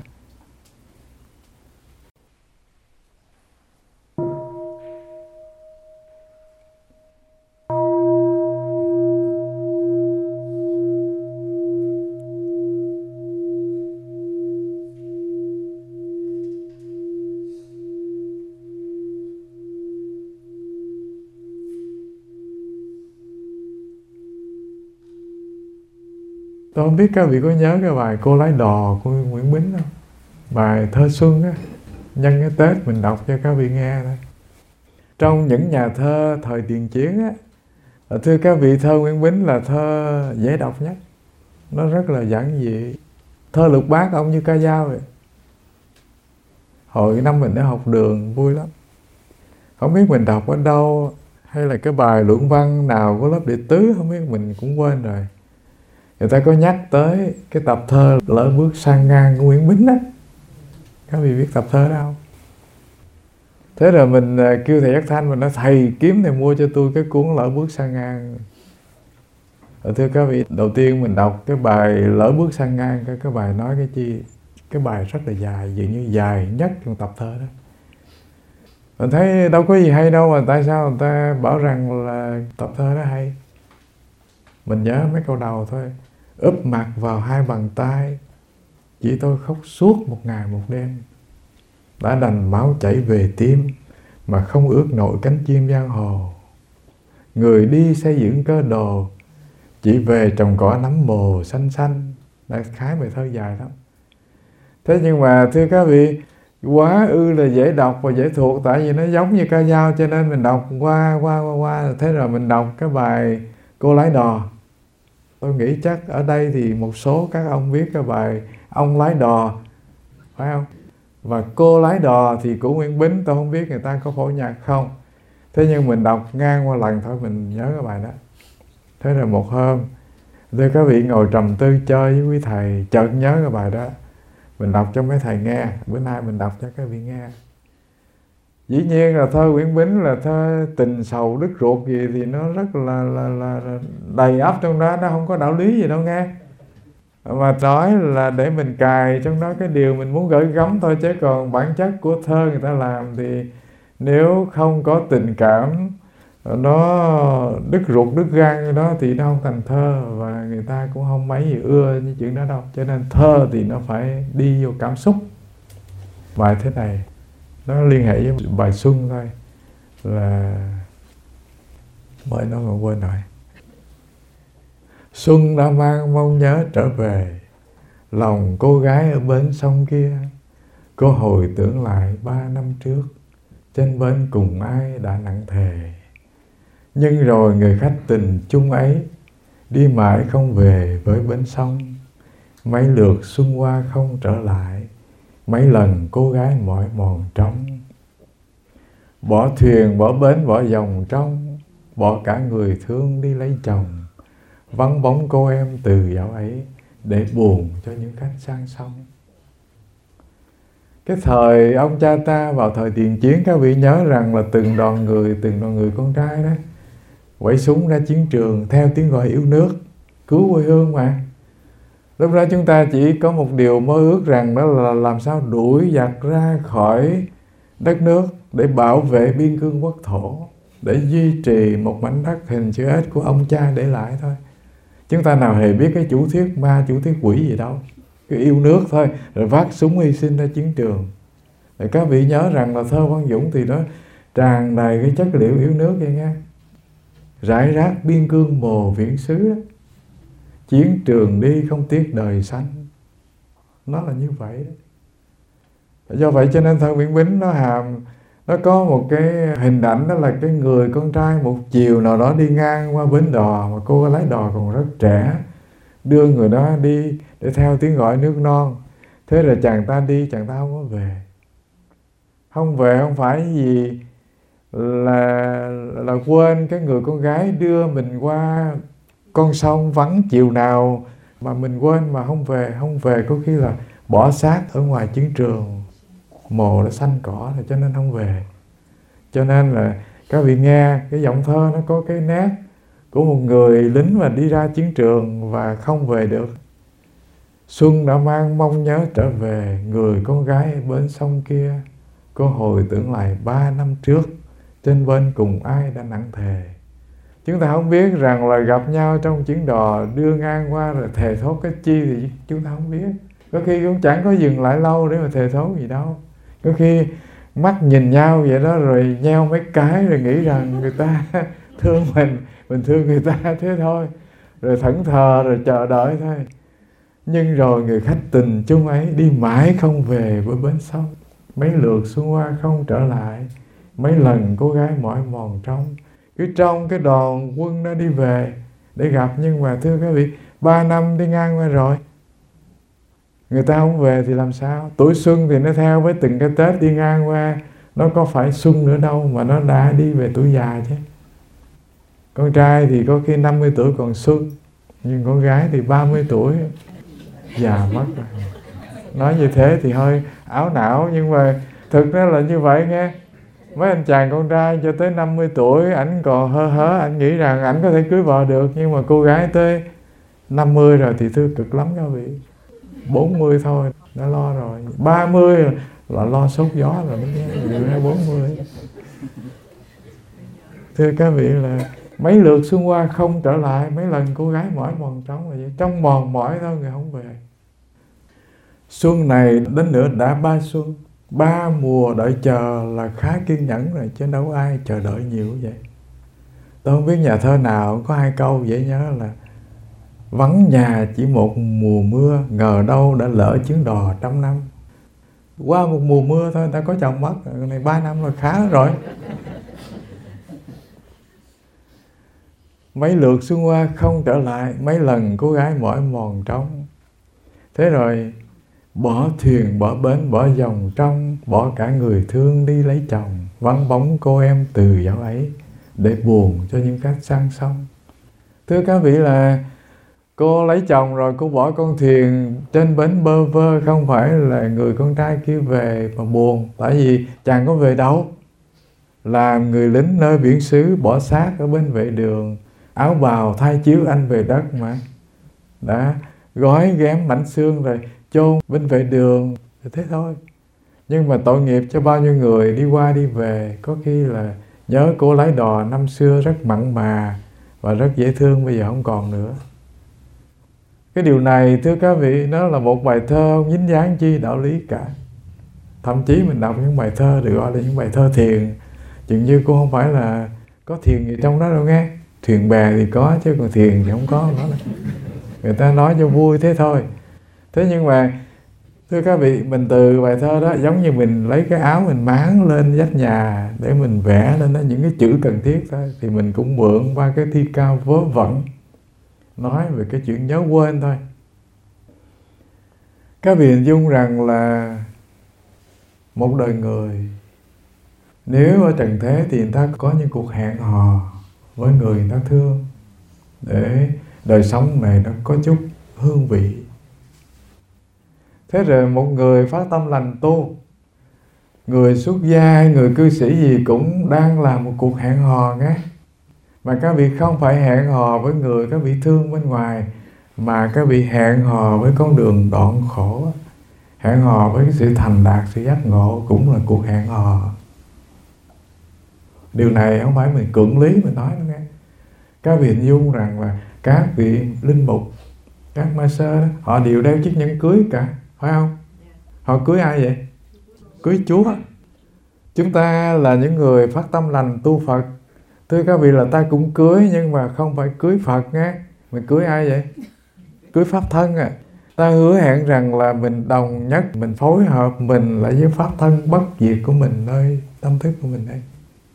Tôi không biết các vị có nhớ cái bài Cô Lái Đò của Nguyễn Bính không? Bài thơ xuân á, nhân cái Tết mình đọc cho các vị nghe thôi. Trong những nhà thơ thời tiền chiến á, thưa các vị, thơ Nguyễn Bính là thơ dễ đọc nhất. Nó rất là giản dị. Thơ lục bát ông như ca dao vậy. Hồi năm mình đã học đường vui lắm. Không biết mình đọc ở đâu, hay là cái bài luận văn nào của lớp đệ tứ, không biết mình cũng quên rồi. Người ta có nhắc tới cái tập thơ Lỡ Bước Sang Ngang của Nguyễn Bính á. Các vị biết tập thơ đó không? Thế rồi mình kêu thầy Giác Thanh, mình nói thầy kiếm thầy mua cho tôi cái cuốn Lỡ Bước Sang Ngang. Rồi thưa các vị, đầu tiên mình đọc cái bài Lỡ Bước Sang Ngang, cái, cái bài nói cái chi? Cái bài rất là dài, dường như dài nhất trong tập thơ đó. Mình thấy đâu có gì hay đâu, mà tại sao người ta bảo rằng là tập thơ đó hay? Mình nhớ mấy câu đầu thôi. Úp mặt vào hai bàn tay, Chị tôi khóc suốt một ngày một đêm, đã đành máu chảy về tim mà không ước nổi cánh chim giang hồ. Người đi xây dựng cơ đồ, chỉ về trồng cỏ nắm mồ xanh xanh. Đại khái bài thơ dài lắm. Thế nhưng mà thưa các vị, quá ư là dễ đọc và dễ thuộc, tại vì nó giống như ca dao, cho nên mình đọc qua qua qua qua thế rồi mình đọc cái bài Cô Lái Đò. Tôi nghĩ chắc ở đây thì một số các ông biết cái bài Ông Lái Đò, phải không? Và Cô Lái Đò thì của Nguyễn Bính, tôi không biết người ta có phổ nhạc không. Thế nhưng mình đọc ngang qua lần thôi, mình nhớ cái bài đó. Thế rồi một hôm, thưa các vị, ngồi trầm tư chơi với quý thầy, chợt nhớ cái bài đó. Mình đọc cho mấy thầy nghe, bữa nay mình đọc cho các vị nghe. Dĩ nhiên là thơ Nguyễn Bính là thơ tình sầu đứt ruột gì thì nó rất là, là, là, là đầy ắp trong đó, nó không có đạo lý gì đâu nghe. Mà nói là để mình cài trong đó cái điều mình muốn gửi gắm thôi, chứ còn bản chất của thơ người ta làm thì nếu không có tình cảm, nó đứt ruột đứt gan đó thì nó không thành thơ, và người ta cũng không mấy gì ưa như chuyện đó đâu. Cho nên thơ thì nó phải đi vô cảm xúc. Bài thế này nó liên hệ với bài Xuân thôi, là mới nói mà quên rồi. Xuân đã mang mong nhớ trở về, lòng cô gái ở bến sông kia. Cô hồi tưởng lại ba năm trước, trên bến cùng ai đã nặng thề. Nhưng rồi người khách tình chung ấy, đi mãi không về với bến sông. Mấy lượt xuân qua không trở lại, mấy lần cô gái mỏi mòn trống. Bỏ thuyền, bỏ bến, bỏ dòng trong, bỏ cả người thương đi lấy chồng. Vắng bóng cô em từ dạo ấy, để buồn cho những khách sang sông. Cái thời ông cha ta vào thời tiền chiến, các vị nhớ rằng là từng đoàn người, từng đoàn người con trai đó quẩy súng ra chiến trường theo tiếng gọi yêu nước, cứu quê hương mà. Lúc đó chúng ta chỉ có một điều mơ ước rằng đó là làm sao đuổi giặc ra khỏi đất nước để bảo vệ biên cương quốc thổ, để duy trì một mảnh đất hình chữ S của ông cha để lại thôi. Chúng ta nào hề biết cái chủ thuyết ma, chủ thuyết quỷ gì đâu. Cái yêu nước thôi, rồi vác súng hy sinh ra chiến trường. Rồi các vị nhớ rằng là thơ Văn Dũng thì nó tràn đầy cái chất liệu yêu nước vậy nha. Rải rác biên cương mồ viễn xứ đó. Chiến trường đi không tiếc đời xanh. Nó là như vậy đó. Do vậy cho nên thơ Nguyễn Bính nó hàm, nó có một cái hình ảnh, đó là cái người con trai một chiều nào đó đi ngang qua bến đò, mà cô lái đò còn rất trẻ, đưa người đó đi để theo tiếng gọi nước non. Thế rồi chàng ta đi, chàng ta không có về. Không về không phải vì là, là quên cái người con gái đưa mình qua con sông vắng chiều nào mà mình quên mà không về. Không về có khi là bỏ xác ở ngoài chiến trường, mồ nó xanh cỏ rồi, cho nên không về. Cho nên là các vị nghe cái giọng thơ nó có cái nét của một người lính mà đi ra chiến trường và không về được. Xuân đã mang mong nhớ trở về, người con gái ở bến sông kia. Cô hồi tưởng lại ba năm trước, trên bên cùng ai đã nặng thề. Chúng ta không biết rằng là gặp nhau trong chuyến đò, đưa ngang qua rồi thề thốt cái chi thì chúng ta không biết. Có khi cũng chẳng có dừng lại lâu để mà thề thốt gì đâu. Có khi mắt nhìn nhau vậy đó rồi nheo mấy cái rồi nghĩ rằng người ta thương mình, mình thương người ta thế thôi. Rồi thẫn thờ rồi chờ đợi thôi. Nhưng rồi người khách tình chung ấy, đi mãi không về với bến sông. Mấy lượt xuân qua không trở lại, mấy lần cô gái mỏi mòn trông. Cứ trong cái đoàn quân nó đi về để gặp, nhưng mà thưa các vị, ba năm đi ngang qua rồi, người ta không về thì làm sao? Tuổi xuân thì nó theo với từng cái Tết đi ngang qua, nó có phải xuân nữa đâu mà nó đã đi về tuổi già chứ. Con trai thì có khi năm mươi tuổi còn xuân, nhưng con gái thì ba mươi tuổi già mất rồi. Nói như thế thì hơi áo não, nhưng mà thực ra là như vậy nghe. Mấy anh chàng con trai cho tới năm mươi tuổi ảnh còn hơ hớ, ảnh nghĩ rằng ảnh có thể cưới vợ được, nhưng mà cô gái tới năm mươi rồi thì thưa cực lắm các vị. bốn mươi thôi đã lo rồi, ba mươi là lo sốt gió rồi mới nghe, bốn mươi. Thưa các vị là mấy lượt xuân qua không trở lại, mấy lần cô gái mỏi mòn trống là vậy. Trong mòn mỏi thôi người không về. Xuân này đến nữa đã ba xuân, ba mùa đợi chờ là khá kiên nhẫn rồi, chứ đâu ai chờ đợi nhiều vậy. Tôi không biết nhà thơ nào có hai câu dễ nhớ là: vắng nhà chỉ một mùa mưa, ngờ đâu đã lỡ chuyến đò trăm năm. Qua một mùa mưa thôi đã có chồng mất, này ba năm là khá rồi. Mấy lượt xuân qua không trở lại, mấy lần cô gái mỏi mòn trống. Thế rồi bỏ thuyền, bỏ bến, bỏ dòng trong, bỏ cả người thương đi lấy chồng. Vắng bóng cô em từ dạo ấy, để buồn cho những khách sang sông. Thưa các vị, là cô lấy chồng rồi cô bỏ con thuyền trên bến bơ vơ, không phải là người con trai kia về mà buồn. Tại vì chàng có về đâu. Làm người lính nơi biển xứ, bỏ xác ở bên vệ đường, áo bào thay chiếu anh về đất mà. Đã gói ghém mảnh xương rồi chôn bên vệ đường, thế thôi. Nhưng mà tội nghiệp cho bao nhiêu người đi qua đi về. Có khi là nhớ cô lái đò năm xưa rất mặn mà và rất dễ thương, bây giờ không còn nữa. Cái điều này thưa các vị, nó là một bài thơ không dính dáng chi đạo lý cả. Thậm chí mình đọc những bài thơ được gọi là những bài thơ thiền, chừng như cô không phải là có thiền gì trong đó đâu nghe. Thuyền bè thì có chứ còn thiền thì không có. Đó là người ta nói cho vui thế thôi. Thế nhưng mà thưa các vị, mình từ bài thơ đó giống như mình lấy cái áo mình máng lên vách nhà để mình vẽ lên đó những cái chữ cần thiết thôi. Thì mình cũng mượn qua cái thi cao vớ vẩn nói về cái chuyện nhớ quên thôi. Các vị hình dung rằng là một đời người, nếu ở trần thế thì người ta có những cuộc hẹn hò với người người ta thương, để đời sống này nó có chút hương vị. Thế rồi một người phát tâm lành tu, người xuất gia, người cư sĩ gì cũng đang làm một cuộc hẹn hò nghe. Mà các vị không phải hẹn hò với người các vị thương bên ngoài, mà các vị hẹn hò với con đường đoạn khổ. Hẹn hò với cái sự thành đạt, sự giác ngộ cũng là cuộc hẹn hò. Điều này không phải mình cưỡng lý mình nói đâu nghe. Các vị hình dung rằng là các vị linh mục, các ma sơ đó, họ đều đeo chiếc nhẫn cưới cả, phải không? Họ cưới ai vậy? Cưới Chúa. Chúng ta là những người phát tâm lành tu Phật, thưa các vị, là ta cũng cưới, nhưng mà không phải cưới Phật nghe. Mình cưới ai vậy? Cưới Pháp thân à. Ta hứa hẹn rằng là mình đồng nhất, mình phối hợp mình lại với Pháp thân bất diệt của mình nơi tâm thức của mình đây.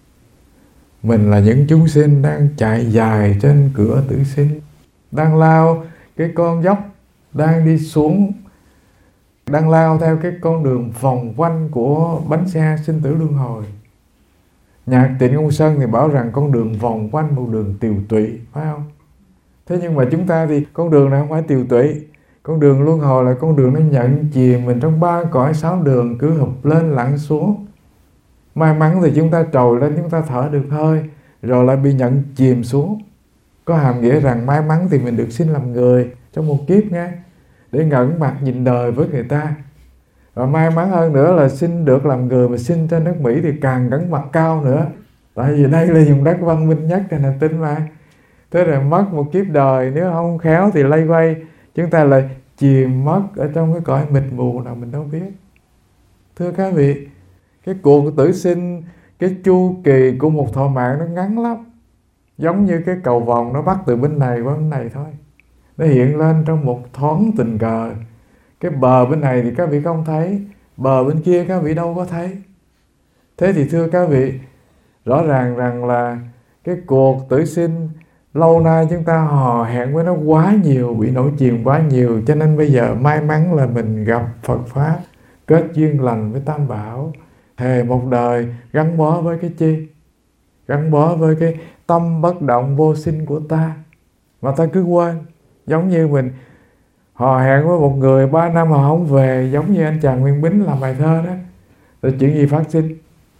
Mình là những chúng sinh đang chạy dài trên cửa tử sinh, đang lao cái con dốc, đang đi xuống, đang lao theo cái con đường vòng quanh của bánh xe sinh tử luân hồi. Nhạc Trịnh Công Sơn thì bảo rằng con đường vòng quanh một đường tiều tụy, phải không? Thế nhưng mà chúng ta thì con đường này không phải tiều tụy. Con đường luân hồi là con đường nó nhận chìm mình trong ba cõi sáu đường, cứ hụp lên lặn xuống. May mắn thì chúng ta trồi lên, chúng ta thở được hơi, rồi lại bị nhận chìm xuống. Có hàm nghĩa rằng may mắn thì mình được sinh làm người trong một kiếp nghe, để ngẩng mặt nhìn đời với người ta. Và may mắn hơn nữa là sinh được làm người mà sinh trên đất Mỹ thì càng ngẩng mặt cao nữa. Tại vì đây là vùng đất văn minh nhất trên hành tinh mà. Thế rồi mất một kiếp đời, nếu không khéo thì lây quay chúng ta lại chìm mất ở trong cái cõi mịt mù nào mình đâu biết. Thưa các vị, cái cuộc tử sinh, cái chu kỳ của một thọ mạng nó ngắn lắm. Giống như cái cầu vồng nó bắt từ bên này qua bên này thôi. Nó hiện lên trong một thoáng tình cờ. Cái bờ bên này thì các vị không thấy, bờ bên kia các vị đâu có thấy. Thế thì thưa các vị, rõ ràng rằng là cái cuộc tử sinh lâu nay chúng ta hò hẹn với nó quá nhiều, bị nổi chìm quá nhiều, cho nên bây giờ may mắn là mình gặp Phật Pháp, kết duyên lành với Tam Bảo, thề một đời gắn bó với cái chi? Gắn bó với cái tâm bất động vô sinh của ta. Mà ta cứ quên. Giống như mình hò hẹn với một người ba năm họ không về, giống như anh chàng Nguyên Bính làm bài thơ đó. Rồi chuyện gì phát sinh?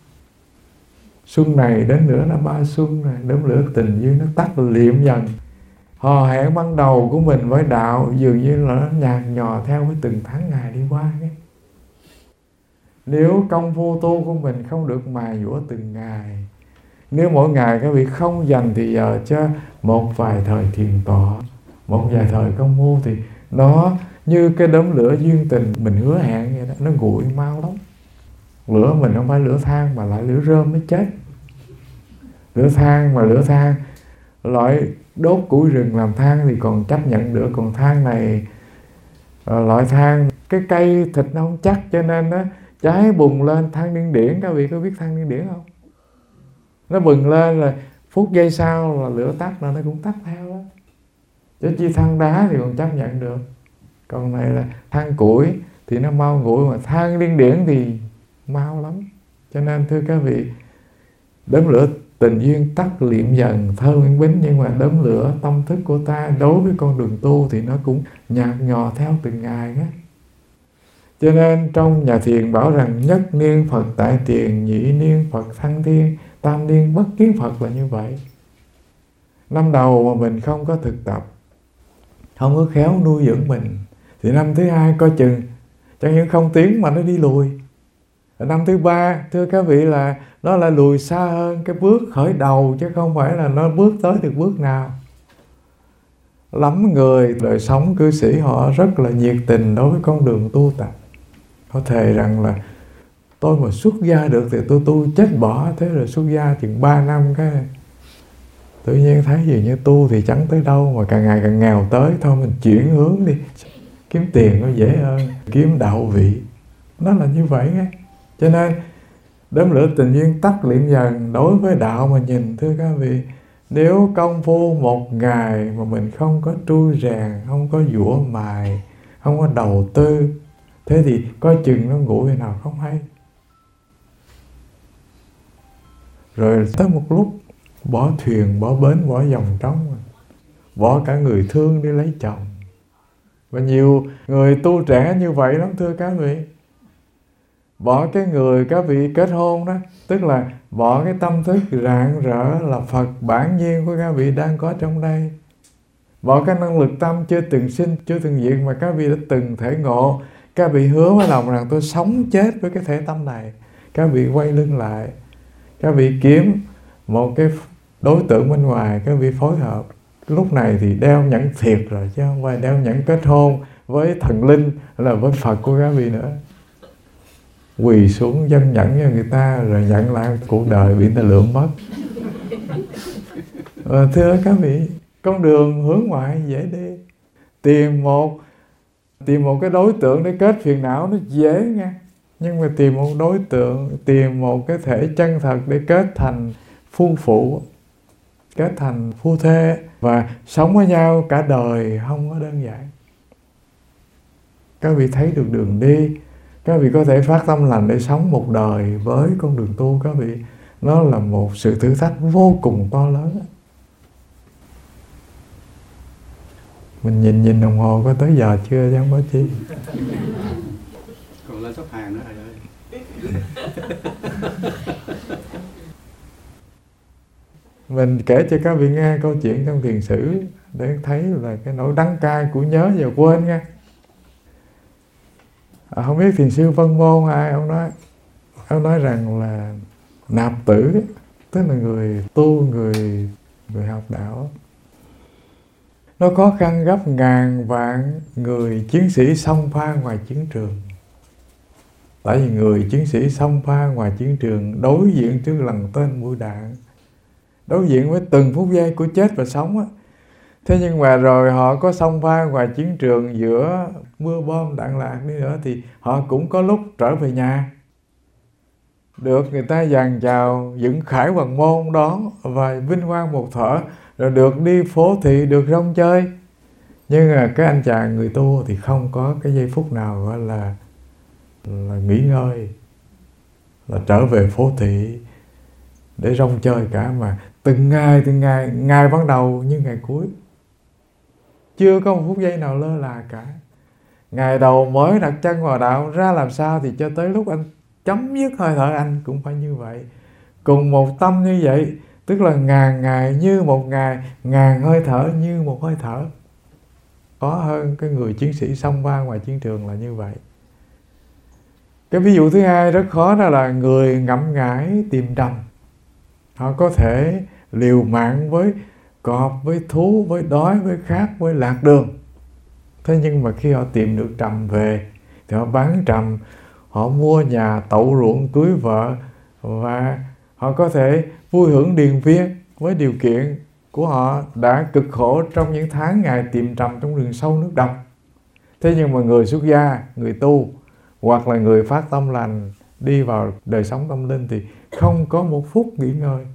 Xuân này đến nữa nó ba xuân rồi, đốm lửa tình duyên nó tắt liệm dần. Hò hẹn ban đầu của mình với đạo dường như là nó nhạt nhòa theo với từng tháng ngày đi qua ấy. Nếu công phu tu của mình không được mài dũa từng ngày, nếu mỗi ngày các vị không dành thì giờ cho một vài thời thiền tọa, một vài thời công phu, thì nó như cái đốm lửa duyên tình mình hứa hẹn vậy đó, nó nguội mau lắm. Lửa mình không phải lửa than mà lại lửa rơm mới chết. Lửa than mà lửa than, loại đốt củi rừng làm than thì còn chấp nhận được, còn than này loại than cái cây thịt nó không chắc, cho nên nó cháy bùng lên. Than điên điển, các vị có biết than điên điển không? Nó bừng lên là phút giây sau là lửa tắt là nó cũng tắt theo đó. Chứ chi than đá thì còn chấp nhận được, còn này là than củi thì nó mau nguội, mà than điên điển thì mau lắm. Cho nên thưa các vị, đốm lửa tình duyên tắt liệm dần thơ nguyên bính, nhưng mà đốm lửa tâm thức của ta đối với con đường tu thì nó cũng nhạt nhòa theo từng ngày á. Cho nên trong nhà thiền bảo rằng nhất niên Phật tại tiền, nhị niên Phật thăng thiên, tam niên bất kiến Phật là như vậy. Năm đầu mà mình không có thực tập, không có khéo nuôi dưỡng mình, thì năm thứ hai coi chừng chẳng những không tiến mà nó đi lùi. Năm thứ ba thưa các vị là nó lại lùi xa hơn cái bước khởi đầu, chứ không phải là nó bước tới được bước nào. Lắm người đời sống cư sĩ họ rất là nhiệt tình đối với con đường tu tập. Họ thề rằng là tôi mà xuất gia được thì tôi tu chết bỏ. Thế rồi xuất gia chừng ba năm cái tự nhiên thấy gì như tu thì chẳng tới đâu, mà càng ngày càng nghèo tới. Thôi mình chuyển hướng đi, kiếm tiền nó dễ hơn, kiếm đạo vị. Nó là như vậy nghe. Cho nên đốm lửa tình duyên tắt liệm dần. Đối với đạo mà nhìn thưa các vị, nếu công phu một ngày mà mình không có trui rèn, không có giũa mài, không có đầu tư, thế thì coi chừng nó nguội nào không hay. Rồi tới một lúc bỏ thuyền, bỏ bến, bỏ dòng trống, bỏ cả người thương đi lấy chồng. Và nhiều người tu trẻ như vậy lắm thưa các vị. Bỏ cái người các vị kết hôn đó, tức là bỏ cái tâm thức rạng rỡ là Phật bản nhiên của các vị đang có trong đây. Bỏ cái năng lực tâm chưa từng sinh, chưa từng diệt mà các vị đã từng thể ngộ. Các vị hứa với lòng rằng tôi sống chết với cái thể tâm này. Các vị quay lưng lại, các vị kiếm một cái đối tượng bên ngoài, các vị phối hợp. Lúc này thì đeo nhẫn thiệt rồi, chứ không phải đeo nhẫn kết hôn với thần linh là với Phật của các vị nữa. Quỳ xuống dâng nhẫn cho người ta rồi nhận lại cuộc đời bị người ta lượm mất. À, thưa các vị, con đường hướng ngoại dễ đi. Tìm một tìm một cái đối tượng để kết phiền não nó dễ nghe. Nhưng mà tìm một đối tượng, tìm một cái thể chân thật để kết thành phu phụ, kết thành phu thê và sống với nhau cả đời không có đơn giản. Các vị thấy được đường đi, các vị có thể phát tâm lành để sống một đời với con đường tu các vị. Nó là một sự thử thách vô cùng to lớn. Mình nhìn nhìn đồng hồ có tới giờ chưa chứ không có chi. Còn lên sắp hàng nữa thầy ơi. Mình kể cho các vị nghe câu chuyện trong thiền sử để thấy là cái nỗi đắng cay của nhớ và quên nha. À, không biết thiền sư Vân Môn ai, ông nói ông nói rằng là nạp tử, tức là người tu, người người học đạo, nó khó khăn gấp ngàn vạn người chiến sĩ xông pha ngoài chiến trường. Tại vì người chiến sĩ xông pha ngoài chiến trường đối diện trước lần tên mũi đạn, đối diện với từng phút giây của chết và sống á. Thế nhưng mà rồi họ có xông pha ngoài chiến trường giữa mưa bom đạn lạc đi nữa thì họ cũng có lúc trở về nhà, được người ta dàn chào dựng khải hoàng môn đón và vinh quang một thở, rồi được đi phố thị, được rong chơi. Nhưng mà cái anh chàng người tu thì không có cái giây phút nào gọi là, là nghỉ ngơi, là trở về phố thị để rong chơi cả, mà từng ngày từng ngày, ngày ban đầu như ngày cuối, chưa có một phút giây nào lơ là cả. Ngày đầu mới đặt chân vào đạo ra làm sao thì cho tới lúc anh chấm dứt hơi thở anh cũng phải như vậy. Cùng một tâm như vậy, tức là ngàn ngày như một ngày, ngàn hơi thở như một hơi thở. Có hơn cái người chiến sĩ xông pha ngoài chiến trường là như vậy. Cái ví dụ thứ hai rất khó đó là người ngậm ngải tìm trầm. Họ có thể liều mạng với cọp, với thú, với đói, với khát, với lạc đường. Thế nhưng mà khi họ tìm được trầm về thì họ bán trầm, họ mua nhà, tậu ruộng, cưới vợ, và họ có thể vui hưởng điền viên với điều kiện của họ đã cực khổ trong những tháng ngày tìm trầm trong rừng sâu nước độc. Thế nhưng mà người xuất gia, người tu hoặc là người phát tâm lành đi vào đời sống tâm linh thì không có một phút nghỉ ngơi.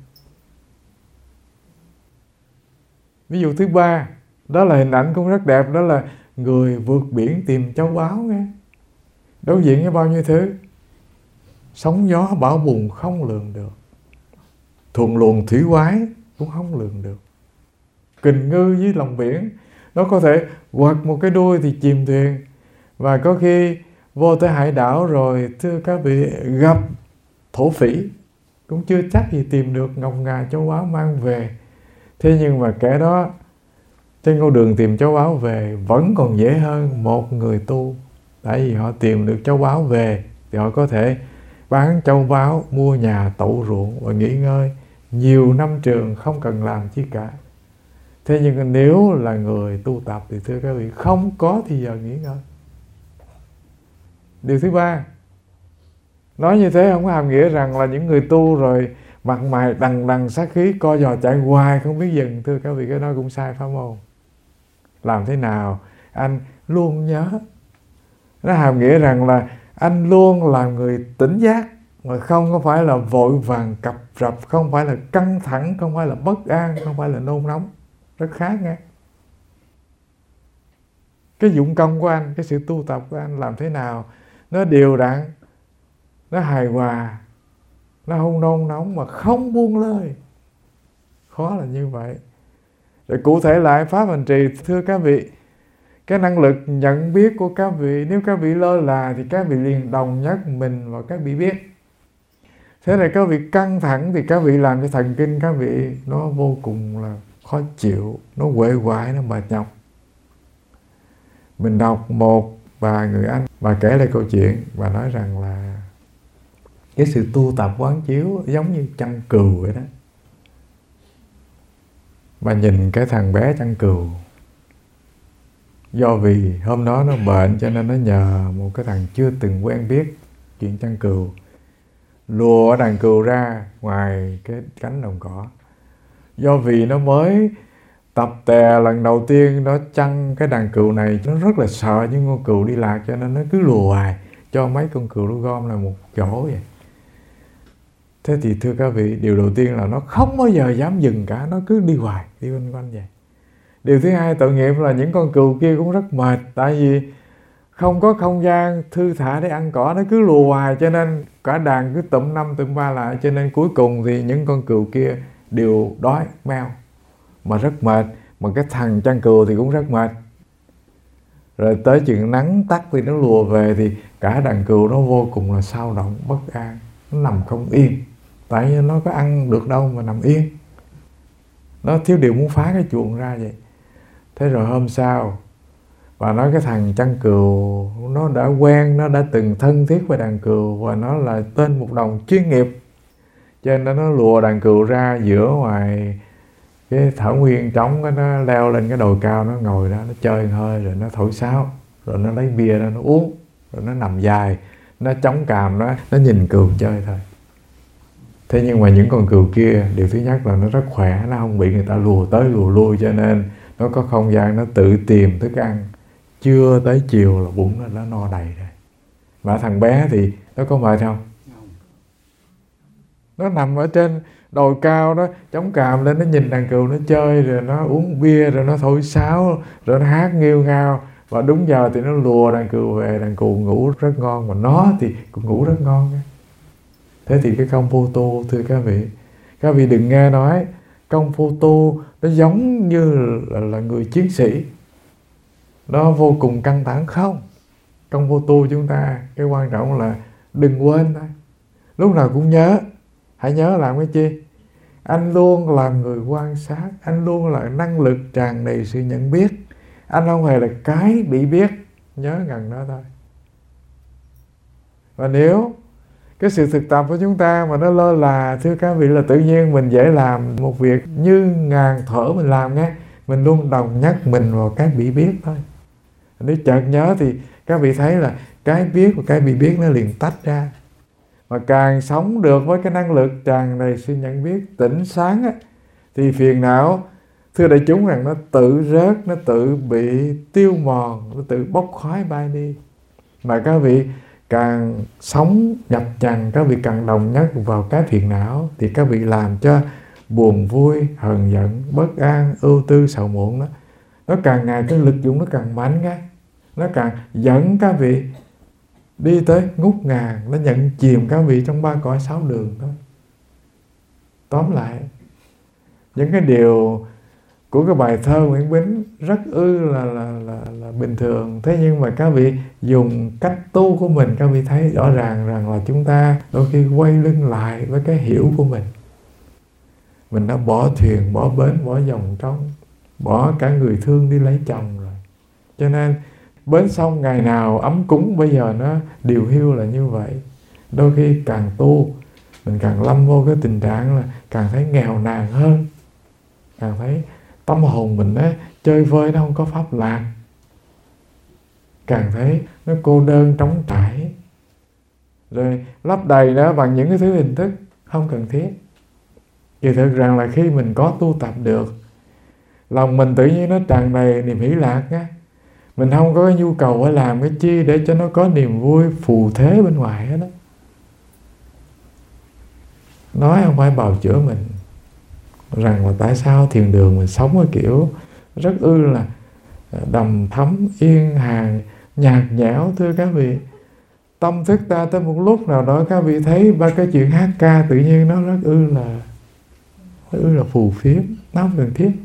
Ví dụ thứ ba, đó là hình ảnh cũng rất đẹp, đó là người vượt biển tìm châu báu nghe. Đối diện với bao nhiêu thứ, sóng gió bão bùng không lường được, thuận luồng thủy quái cũng không lường được. Kình ngư dưới lòng biển, nó có thể quật một cái đuôi thì chìm thuyền. Và có khi vô tới hải đảo rồi, thưa các vị, gặp thổ phỉ cũng chưa chắc gì tìm được ngọc ngà châu báu mang về. Thế nhưng mà kẻ đó trên con đường tìm châu báu về vẫn còn dễ hơn một người tu. Tại vì họ tìm được châu báu về thì họ có thể bán châu báu, mua nhà, tậu ruộng và nghỉ ngơi nhiều năm trường không cần làm chi cả. Thế nhưng nếu là người tu tập thì thưa các vị, không có thì giờ nghỉ ngơi. Điều thứ ba, nói như thế không có hàm nghĩa rằng là những người tu rồi mặt mày đằng đằng sát khí, co giò chạy hoài không biết dừng. Thưa các vị, cái đó cũng sai pháp môn. Làm thế nào anh luôn nhớ, nó hàm nghĩa rằng là anh luôn là người tỉnh giác, mà không có phải là vội vàng cập rập, không phải là căng thẳng, không phải là bất an, không phải là nôn nóng. Rất khác nghe. Cái dụng công của anh, cái sự tu tập của anh làm thế nào nó đều đặn, nó hài hòa, nó không nôn nóng mà không buông lơi. Khó là như vậy. Rồi cụ thể lại pháp hành trì, thưa các vị, cái năng lực nhận biết của các vị, nếu các vị lơ là thì các vị liền đồng nhất mình vào các vị biết. Thế này các vị căng thẳng thì các vị làm cho thần kinh các vị nó vô cùng là khó chịu, nó uể oải, nó mệt nhọc. Mình đọc một bà người Anh, bà kể lại câu chuyện, bà nói rằng là cái sự tu tập quán chiếu giống như chăn cừu vậy đó. Bà nhìn cái thằng bé chăn cừu, do vì hôm đó nó bệnh cho nên nó nhờ một cái thằng chưa từng quen biết chuyện chăn cừu lùa đàn cừu ra ngoài cái cánh đồng cỏ. Do vì nó mới tập tè lần đầu tiên nó chăn cái đàn cừu này, nó rất là sợ những con cừu đi lạc, cho nên nó cứ lùa hoài, cho mấy con cừu nó gom lại một chỗ vậy. Thế thì thưa các vị, điều đầu tiên là nó không bao giờ dám dừng cả, nó cứ đi hoài, đi quanh quanh vậy. Điều thứ hai, tội nghiệp là những con cừu kia cũng rất mệt, tại vì không có không gian thư thả để ăn cỏ, nó cứ lùa hoài, cho nên cả đàn cứ tụm năm tụm ba lại, cho nên cuối cùng thì những con cừu kia đều đói meo mà rất mệt, mà cái thằng chăn cừu thì cũng rất mệt. Rồi tới chừng nắng tắt thì nó lùa về thì cả đàn cừu nó vô cùng là xao động, bất an, nó nằm không yên, tại vì nó có ăn được đâu mà nằm yên, nó thiếu điều muốn phá cái chuồng ra vậy. Thế rồi hôm sau và nói cái thằng chăn cừu nó đã quen, nó đã từng thân thiết với đàn cừu và nó là tên một đồng chuyên nghiệp, cho nên nó lùa đàn cừu ra giữa ngoài cái thảo nguyên trống, nó leo lên cái đồi cao, nó ngồi đó, nó chơi hơi, rồi nó thổi sáo, rồi nó lấy bia ra nó uống, rồi nó nằm dài, nó chống cằm, nó nó nhìn cừu chơi thôi. Thế nhưng mà những con cừu kia, điều thứ nhất là nó rất khỏe, nó không bị người ta lùa tới lùa lui, cho nên nó có không gian, nó tự tìm thức ăn. Chưa tới chiều là bụng nó đã no đầy rồi. Mà thằng bé thì nó có mệt không? Nó nằm ở trên đồi cao đó, chống cằm lên, nó nhìn đàn cừu nó chơi, rồi nó uống bia, rồi nó thổi sáo, rồi nó hát nghêu ngao. Và đúng giờ thì nó lùa đàn cừu về, đàn cừu ngủ rất ngon, mà nó thì cũng ngủ rất ngon. Thế thì cái công phu tu, thưa các vị, các vị đừng nghe nói công phu tu nó giống như là, là người chiến sĩ, nó vô cùng căng thẳng. Không, công phu tu chúng ta, cái quan trọng là đừng quên thôi, lúc nào cũng nhớ. Hãy nhớ làm cái chi? Anh luôn làm người quan sát, anh luôn là năng lực tràn đầy sự nhận biết, anh không hề là cái bị biết. Nhớ ngần đó thôi. Và nếu cái sự thực tập của chúng ta mà nó lơ là, thưa các vị, là tự nhiên mình dễ làm một việc như ngàn thở mình làm nghe. Mình luôn đồng nhắc mình vào cái bị biết thôi. Nếu chợt nhớ thì các vị thấy là cái biết và cái bị biết nó liền tách ra. Mà càng sống được với cái năng lực tràn đầy sự nhận biết tỉnh sáng á, thì phiền não, thưa đại chúng, rằng nó tự rớt, nó tự bị tiêu mòn, nó tự bốc khói bay đi. Mà các vị càng sống nhập trần, các vị càng đồng nhất vào cái phiền não, thì các vị làm cho buồn vui, hờn giận, bất an, ưu tư, sầu muộn đó, nó càng ngày cái lực dụng nó càng mạnh cái, nó càng dẫn các vị đi tới ngút ngàn, nó nhận chìm các vị trong ba cõi sáu đường thôi. Tóm lại, những cái điều của cái bài thơ Nguyễn Bính rất ư là, là, là, là bình thường. Thế nhưng mà các vị dùng cách tu của mình, các vị thấy rõ ràng rằng là chúng ta đôi khi quay lưng lại với cái hiểu của mình. Mình đã bỏ thuyền, bỏ bến, bỏ dòng trong, bỏ cả người thương đi lấy chồng rồi. Cho nên bến sông ngày nào ấm cúng, bây giờ nó điều hiu là như vậy. Đôi khi càng tu, mình càng lâm vô cái tình trạng là càng thấy nghèo nàn hơn, càng thấy tâm hồn mình á, chơi vơi, nó không có pháp lạc, càng thấy nó cô đơn trống trải, rồi lấp đầy đó bằng những cái thứ hình thức không cần thiết. Thì thực rằng là khi mình có tu tập được, lòng mình tự nhiên nó tràn đầy niềm hỷ lạc á, mình không có cái nhu cầu phải làm cái chi để cho nó có niềm vui phù thế bên ngoài hết đó. Nói không phải bào chữa mình rằng là tại sao thiền đường mình sống cái kiểu rất ư là đầm thấm, yên hàng, nhạt nhẽo. Thưa các vị, tâm thức ta tới một lúc nào đó các vị thấy ba cái chuyện hát ca tự nhiên nó rất ư là rất ư là phù phiếm, nó không cần thiết.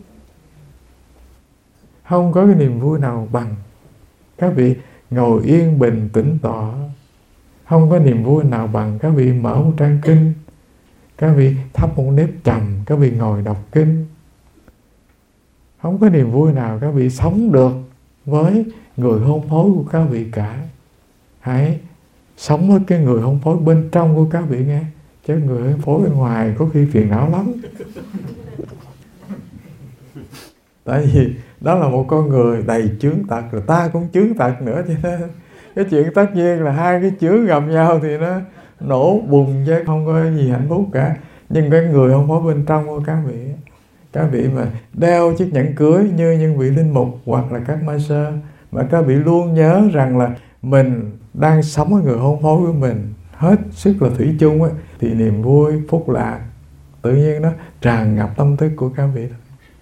Không có cái niềm vui nào bằng các vị ngồi yên bình tĩnh tọa. Không có niềm vui nào bằng các vị mở một trang kinh, các vị thắp một nếp trầm, các vị ngồi đọc kinh. Không có niềm vui nào các vị sống được với người hôn phối của các vị cả. Hãy sống với cái người hôn phối bên trong của các vị nghe, chứ người hôn phối bên ngoài có khi phiền não lắm. Tại vì đó là một con người đầy chướng tật, rồi ta cũng chướng tật nữa, cho nên cái chuyện tất nhiên là hai cái chướng gặp nhau thì nó nổ bùng chứ không có gì hạnh phúc cả. Nhưng cái người không có bên trong của các vị, các vị mà đeo chiếc nhẫn cưới như những vị linh mục hoặc là các ma sơ, mà các vị luôn nhớ rằng là mình đang sống với người hôn phối của mình hết sức là thủy chung ấy, thì niềm vui, phúc lạc tự nhiên nó tràn ngập tâm thức của các vị.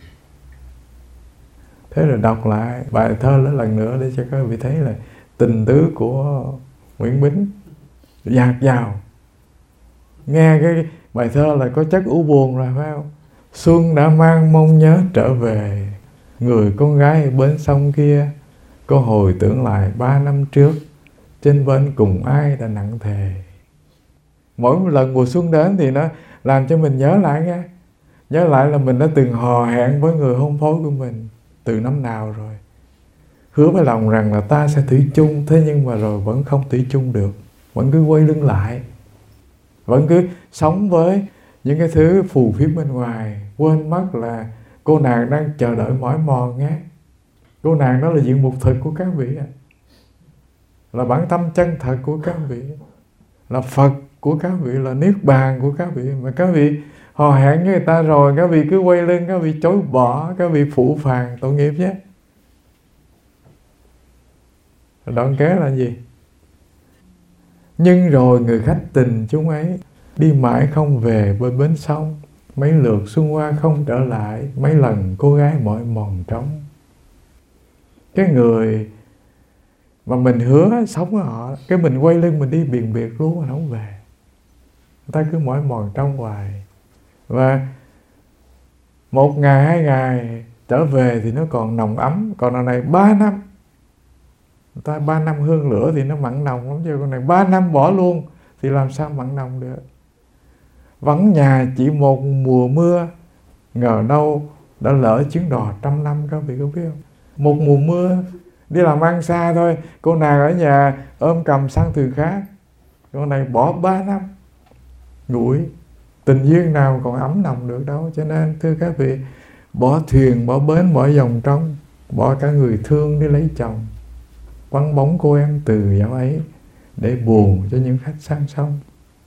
Thế rồi đọc lại bài thơ đó lần nữa để cho các vị thấy là tình tứ của Nguyễn Bính dạt dào. Nghe cái bài thơ là có chất u buồn rồi phải không? Xuân đã mang mong nhớ trở về, người con gái bên sông kia, có hồi tưởng lại ba năm trước, trên bên cùng ai đã nặng thề. Mỗi một lần mùa xuân đến thì nó làm cho mình nhớ lại nghe. Nhớ lại là mình đã từng hò hẹn với người hôn phối của mình từ năm nào rồi. Hứa với lòng rằng là ta sẽ thủy chung, thế nhưng mà rồi vẫn không thủy chung được. Vẫn cứ quay lưng lại, vẫn cứ sống với những cái thứ phù phiếm bên ngoài, quên mất là cô nàng đang chờ đợi mỏi mòn nghe. Cô nàng đó là diện mục thực của các vị, là bản tâm chân thật của các vị, là Phật của các vị, là Niết Bàn của các vị. Mà các vị hò hẹn với người ta rồi, các vị cứ quay lưng, các vị chối bỏ, các vị phụ phàng, tội nghiệp chứ. Đoạn kế là gì? Nhưng rồi người khách tình chúng ấy đi mãi không về bên bến sông, mấy lượt xuân qua không trở lại, mấy lần cô gái mỏi mòn trống. Cái người mà mình hứa sống với họ, cái mình quay lưng mình đi biền biệt luôn mà không về. Người ta cứ mỏi mòn trong hoài. Và một ngày, hai ngày trở về thì nó còn nồng ấm. Còn lần này ba năm, người ta ba năm hương lửa thì nó mặn nồng lắm chứ. Còn này ba năm bỏ luôn thì làm sao mặn nồng được. Vắng nhà chỉ một mùa mưa, ngờ đâu đã lỡ chuyến đò trăm năm, các vị có biết không? Một mùa mưa, đi làm ăn xa thôi, cô nàng ở nhà ôm cầm sang từ khác. Cô này bỏ ba năm nguội, tình duyên nào còn ấm nồng được đâu. Cho nên thưa các vị, bỏ thuyền, bỏ bến, bỏ dòng trong, bỏ cả người thương đi lấy chồng, vắng bóng cô em từ dạo ấy, để buồn cho những khách sang sông.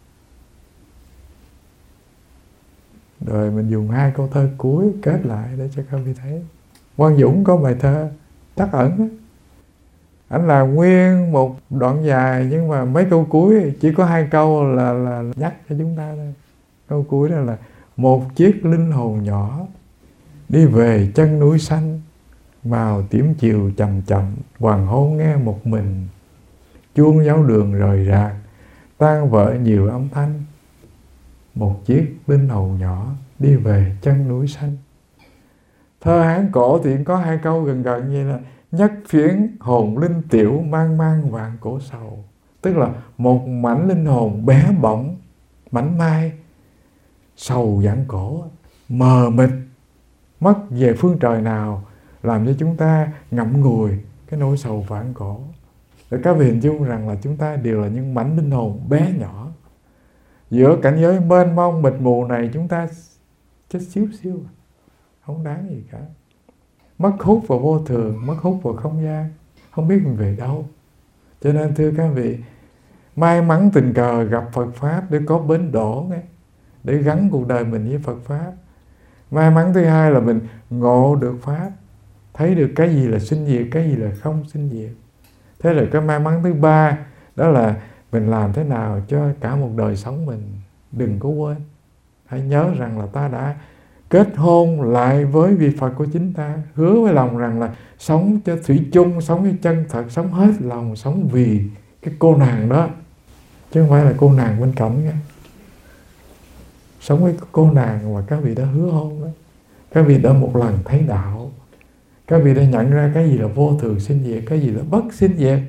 Rồi mình dùng hai câu thơ cuối kết lại để cho các vị thấy. Quang Dũng có bài thơ Trắc Ẩn đó. Anh làm nguyên một đoạn dài, nhưng mà mấy câu cuối chỉ có hai câu là, là nhắc cho chúng ta thôi. Câu cuối đó là: một chiếc linh hồn nhỏ đi về chân núi xanh, màu tím chiều chậm chậm, hoàng hôn nghe một mình, chuông giáo đường rời rạc, tan vỡ nhiều âm thanh. Một chiếc linh hồn nhỏ đi về chân núi xanh. Thơ Hán cổ thì có hai câu gần gần như là: nhất phiến hồn linh tiểu, mang mang vạn cổ sầu. Tức là một mảnh linh hồn bé bỏng, mảnh mai, sầu vạn cổ, mờ mịt, mất về phương trời nào, làm cho chúng ta ngậm ngùi cái nỗi sầu vạn cổ. Để các vị hình dung rằng là chúng ta đều là những mảnh linh hồn bé nhỏ. Giữa cảnh giới mênh mông mịt mù này, chúng ta chết xíu xíu, không đáng gì cả. Mất hút vào vô thường, mất hút vào không gian, không biết mình về đâu. Cho nên thưa các vị, may mắn tình cờ gặp Phật Pháp để có bến đỗ nghe, để gắn cuộc đời mình với Phật Pháp. May mắn thứ hai là mình ngộ được Pháp, thấy được cái gì là sinh diệt, cái gì là không sinh diệt. Thế rồi cái may mắn thứ ba đó là mình làm thế nào cho cả một đời sống mình đừng có quên. Hãy nhớ rằng là ta đã kết hôn lại với vị Phật của chính ta, hứa với lòng rằng là sống cho thủy chung, sống với chân thật, sống hết lòng, sống vì cái cô nàng đó, chứ không phải là cô nàng bên cạnh nghe. Sống với cô nàng mà các vị đã hứa hôn đó. Các vị đã một lần thấy đạo, các vị đã nhận ra cái gì là vô thường sinh diệt, cái gì là bất sinh diệt.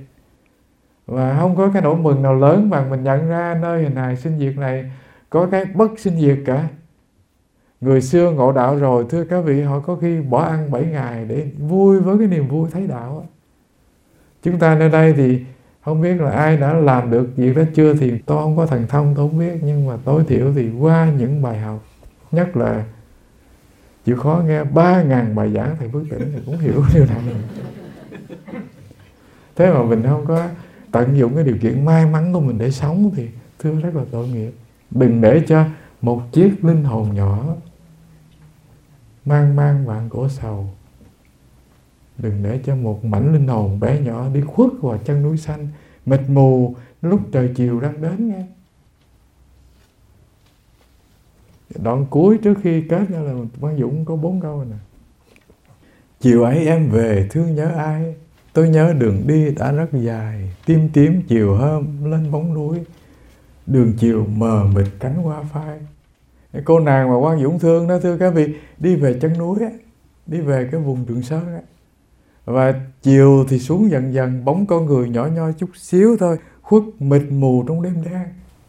Và không có cái nỗi mừng nào lớn bằng mình nhận ra nơi hình hài sinh diệt này có cái bất sinh diệt cả. Người xưa ngộ đạo rồi, thưa các vị, họ có khi bỏ ăn bảy ngày để vui với cái niềm vui thấy đạo. Chúng ta nơi đây thì không biết là ai đã làm được việc đó chưa, thì tôi không có thần thông, tôi không biết. Nhưng mà tối thiểu thì qua những bài học, nhất là chịu khó nghe ba ngàn bài giảng thầy Phước Tỉnh thì cũng hiểu điều này. Thế mà mình không có tận dụng cái điều kiện may mắn của mình để sống thì thưa rất là tội nghiệp. Đừng để cho một chiếc linh hồn nhỏ mang mang vạn cổ sầu. Đừng để cho một mảnh linh hồn bé nhỏ đi khuất vào chân núi xanh, mịt mù lúc trời chiều đang đến nghe. Đoạn cuối trước khi kết ra là Quang Dũng có bốn câu nè. Chiều ấy em về thương nhớ ai, tôi nhớ đường đi đã rất dài, tim tím chiều hôm lên bóng núi, đường chiều mờ mịt cánh hoa phai. Cái cô nàng mà Quang Dũng thương đó, thưa các vị, đi về chân núi á, đi về cái vùng Trường Sơn á. Và chiều thì xuống dần dần, bóng con người nhỏ nhoi chút xíu thôi, khuất mịt mù trong đêm đen.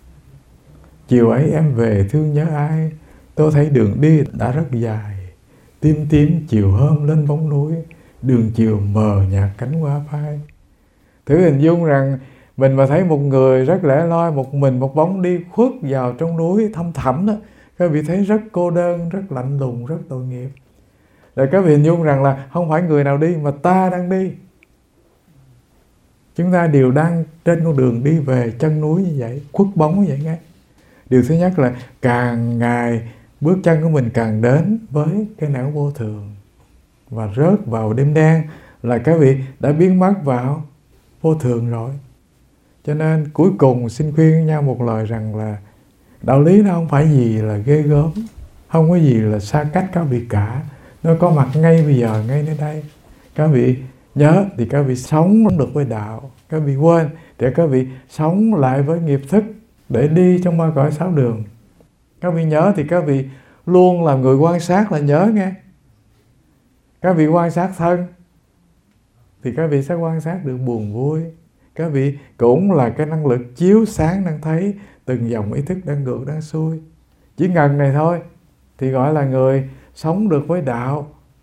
Chiều ấy em về thương nhớ ai, tôi thấy đường đi đã rất dài, tim tím chiều hôm lên bóng núi, đường chiều mờ nhạt cánh hoa phai. Thử hình dung rằng mình mà thấy một người rất lẻ loi, một mình một bóng đi khuất vào trong núi thăm thẳm đó, các vị thấy rất cô đơn, rất lạnh lùng, rất tội nghiệp. Rồi các vị hình dung rằng là không phải người nào đi mà ta đang đi. Chúng ta đều đang trên con đường đi về chân núi như vậy, khuất bóng như vậy nghe. Điều thứ nhất là càng ngày bước chân của mình càng đến với cái não vô thường và rớt vào đêm đen là các vị đã biến mất vào vô thường rồi. Cho nên cuối cùng xin khuyên nhau một lời rằng là đạo lý nó không phải gì là ghê gớm, không có gì là xa cách các vị cả. Nó có mặt ngay bây giờ, ngay nơi đây. Các vị nhớ thì các vị sống được với đạo, các vị quên thì các vị sống lại với nghiệp thức để đi trong ba cõi sáu đường. Các vị nhớ thì các vị luôn làm người quan sát là nhớ nghe. Các vị quan sát thân thì các vị sẽ quan sát được buồn vui. Các vị cũng là cái năng lực chiếu sáng đang thấy từng dòng ý thức đang ngược đang xuôi. Chỉ ngần này thôi thì gọi là người sống được với đạo.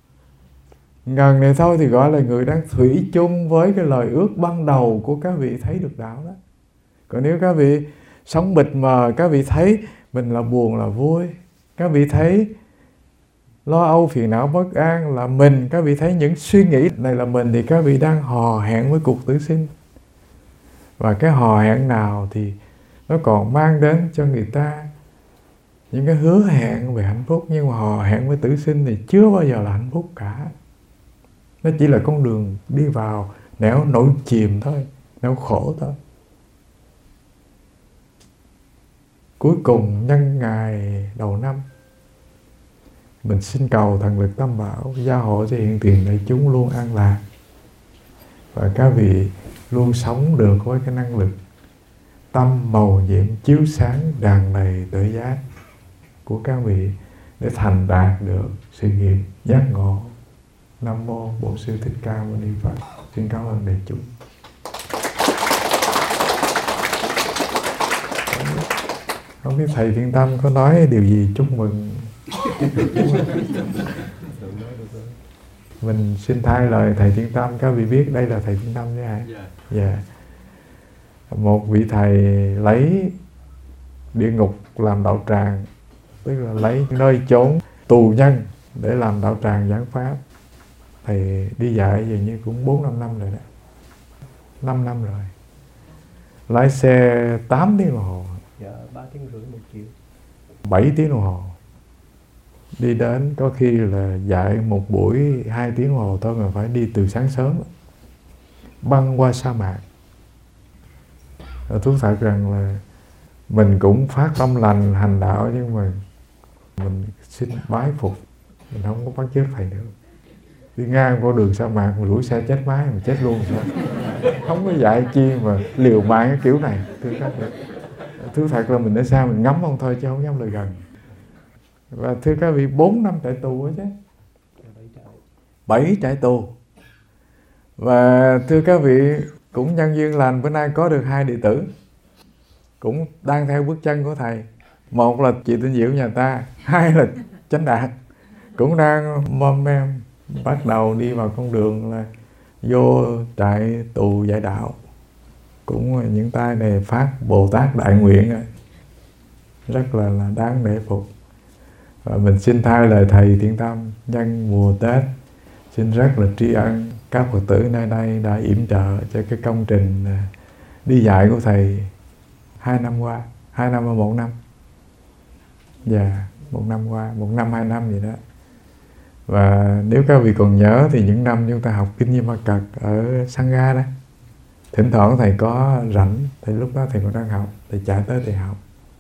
Ngần này thôi thì gọi là người đang thủy chung với cái lời ước ban đầu của các vị thấy được đạo đó. Còn nếu các vị sống mịt mờ, các vị thấy mình là buồn là vui, các vị thấy lo âu phiền não bất an là mình. Các vị thấy những suy nghĩ này là mình thì các vị đang hò hẹn với cuộc tử sinh. Và cái hò hẹn nào thì nó còn mang đến cho người ta những cái hứa hẹn về hạnh phúc, nhưng mà hò hẹn với tử sinh thì chưa bao giờ là hạnh phúc cả. Nó chỉ là con đường đi vào nẻo nổi chìm thôi, nẻo khổ thôi. Cuối cùng nhân ngày đầu năm, mình xin cầu thần lực Tam Bảo gia hộ cho hiện tiền đại chúng luôn an lạc, và các vị luôn sống được với cái năng lực tâm màu nhiệm chiếu sáng tràn đầy tự giác của các vị để thành đạt được sự nghiệp giác ngộ. Nam mô Bổn Sư Thích Ca Mâu Ni Phật. Xin cảm ơn đại chúng. Không biết thầy Thiên Tâm có nói điều gì chúc mừng. Mình xin thay lời thầy Thiên Tâm. Các vị biết đây là thầy Thiên Tâm chứ hả? Dạ. Yeah. Một vị thầy lấy địa ngục làm đạo tràng, tức là lấy nơi chốn tù nhân để làm đạo tràng giảng pháp. Thầy đi dạy dường như cũng bốn năm năm rồi đó. năm năm rồi. Lái xe tám tiếng đồng hồ. Dạ, ba tiếng rưỡi một chiều. bảy tiếng đồng hồ. Đi đến có khi là dạy một buổi hai tiếng đồng hồ thôi, mà phải đi từ sáng sớm băng qua sa mạc. Thú thật rằng là mình cũng phát tâm lành hành đạo, nhưng mà mình xin bái phục, mình không có bắt chước thầy nữa. Đi ngang qua đường sa mạc mà đuổi xe chết máy mà chết luôn sao? Không có dạy chi mà liều mạng cái kiểu này. Thưa các vị, thú thật là mình ở xa mình ngắm ông thôi chứ không dám lại gần. Và thưa các vị, bốn năm trại tù đó chứ. Bảy trại tù. Và thưa các vị, cũng nhân duyên lành bữa nay có được hai đệ tử cũng đang theo bước chân của thầy. Một là chị Tinh Diệu nhà ta, hai là Chánh Đạt, cũng đang mom mem bắt đầu đi vào con đường là vô trại tù dạy đạo. Cũng những tay này phát Bồ Tát đại nguyện rồi, rất là, là đáng để phục. Và mình xin thay lời thầy Thiện Tâm nhân mùa Tết, xin rất là tri ân các Phật tử nơi đây đã yểm trợ cho cái công trình đi dạy của thầy hai năm qua, hai năm và một năm. Dạ, một năm qua, một năm hai năm gì đó. Và nếu các vị còn nhớ thì những năm chúng ta học Kinh Di Ma Cật ở Sangha đó, thỉnh thoảng thầy có rảnh, thì lúc đó thầy còn đang học, thầy chạy tới thầy học.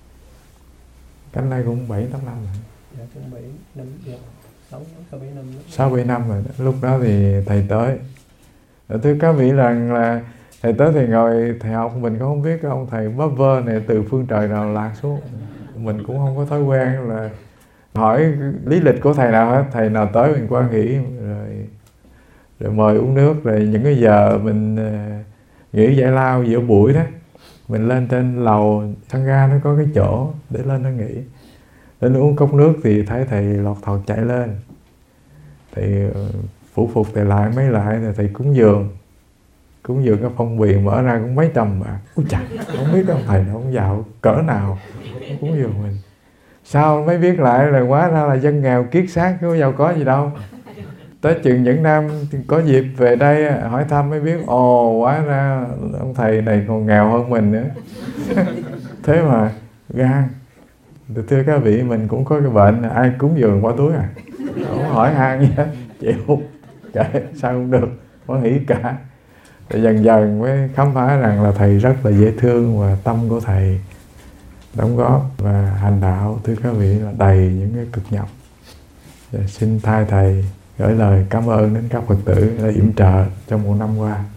Cách nay cũng bảy tám năm rồi. Dạ, cũng bảy năm, sáu bảy năm. sáu bảy năm rồi. Lúc đó thì thầy tới. Thưa các vị rằng là thầy tới thầy ngồi thầy học, mình cũng không biết cái ông thầy bắp vơ này từ phương trời nào lạc xuống. Mình cũng không có thói quen là hỏi lý lịch của thầy nào hết. Thầy nào tới mình quan hỷ rồi, rồi mời uống nước. Rồi những cái giờ mình nghỉ giải lao giữa buổi đó, mình lên trên lầu Sangha nó có cái chỗ để lên nó nghỉ. Đến uống cốc nước thì thấy thầy lọt thọt chạy lên. Thầy phủ phục thầy lại mấy lại thì thầy cúng dường. Cúng dường cái phong bì mở ra cũng mấy trăm bạc. Úi chà, không biết ông thầy ông giàu cỡ nào cúng dường mình. Sao mới biết lại là hóa ra là dân nghèo kiết xác, không giàu có gì đâu. Tới chừng những năm có dịp về đây hỏi thăm mới biết, ồ hóa ra ông thầy này còn nghèo hơn mình nữa. Thế mà gan. Thưa các vị, mình cũng có cái bệnh là ai cúng dường bỏ túi à, không hỏi han gì hết, chịu kệ sao không được, có nghĩ cả. Rồi dần dần mới khám phá rằng là thầy rất là dễ thương, và tâm của thầy đóng góp và hành đạo, thưa các vị, là đầy những cái cực nhọc. Rồi xin thay thầy gửi lời cảm ơn đến các Phật tử đã yểm trợ trong một năm qua.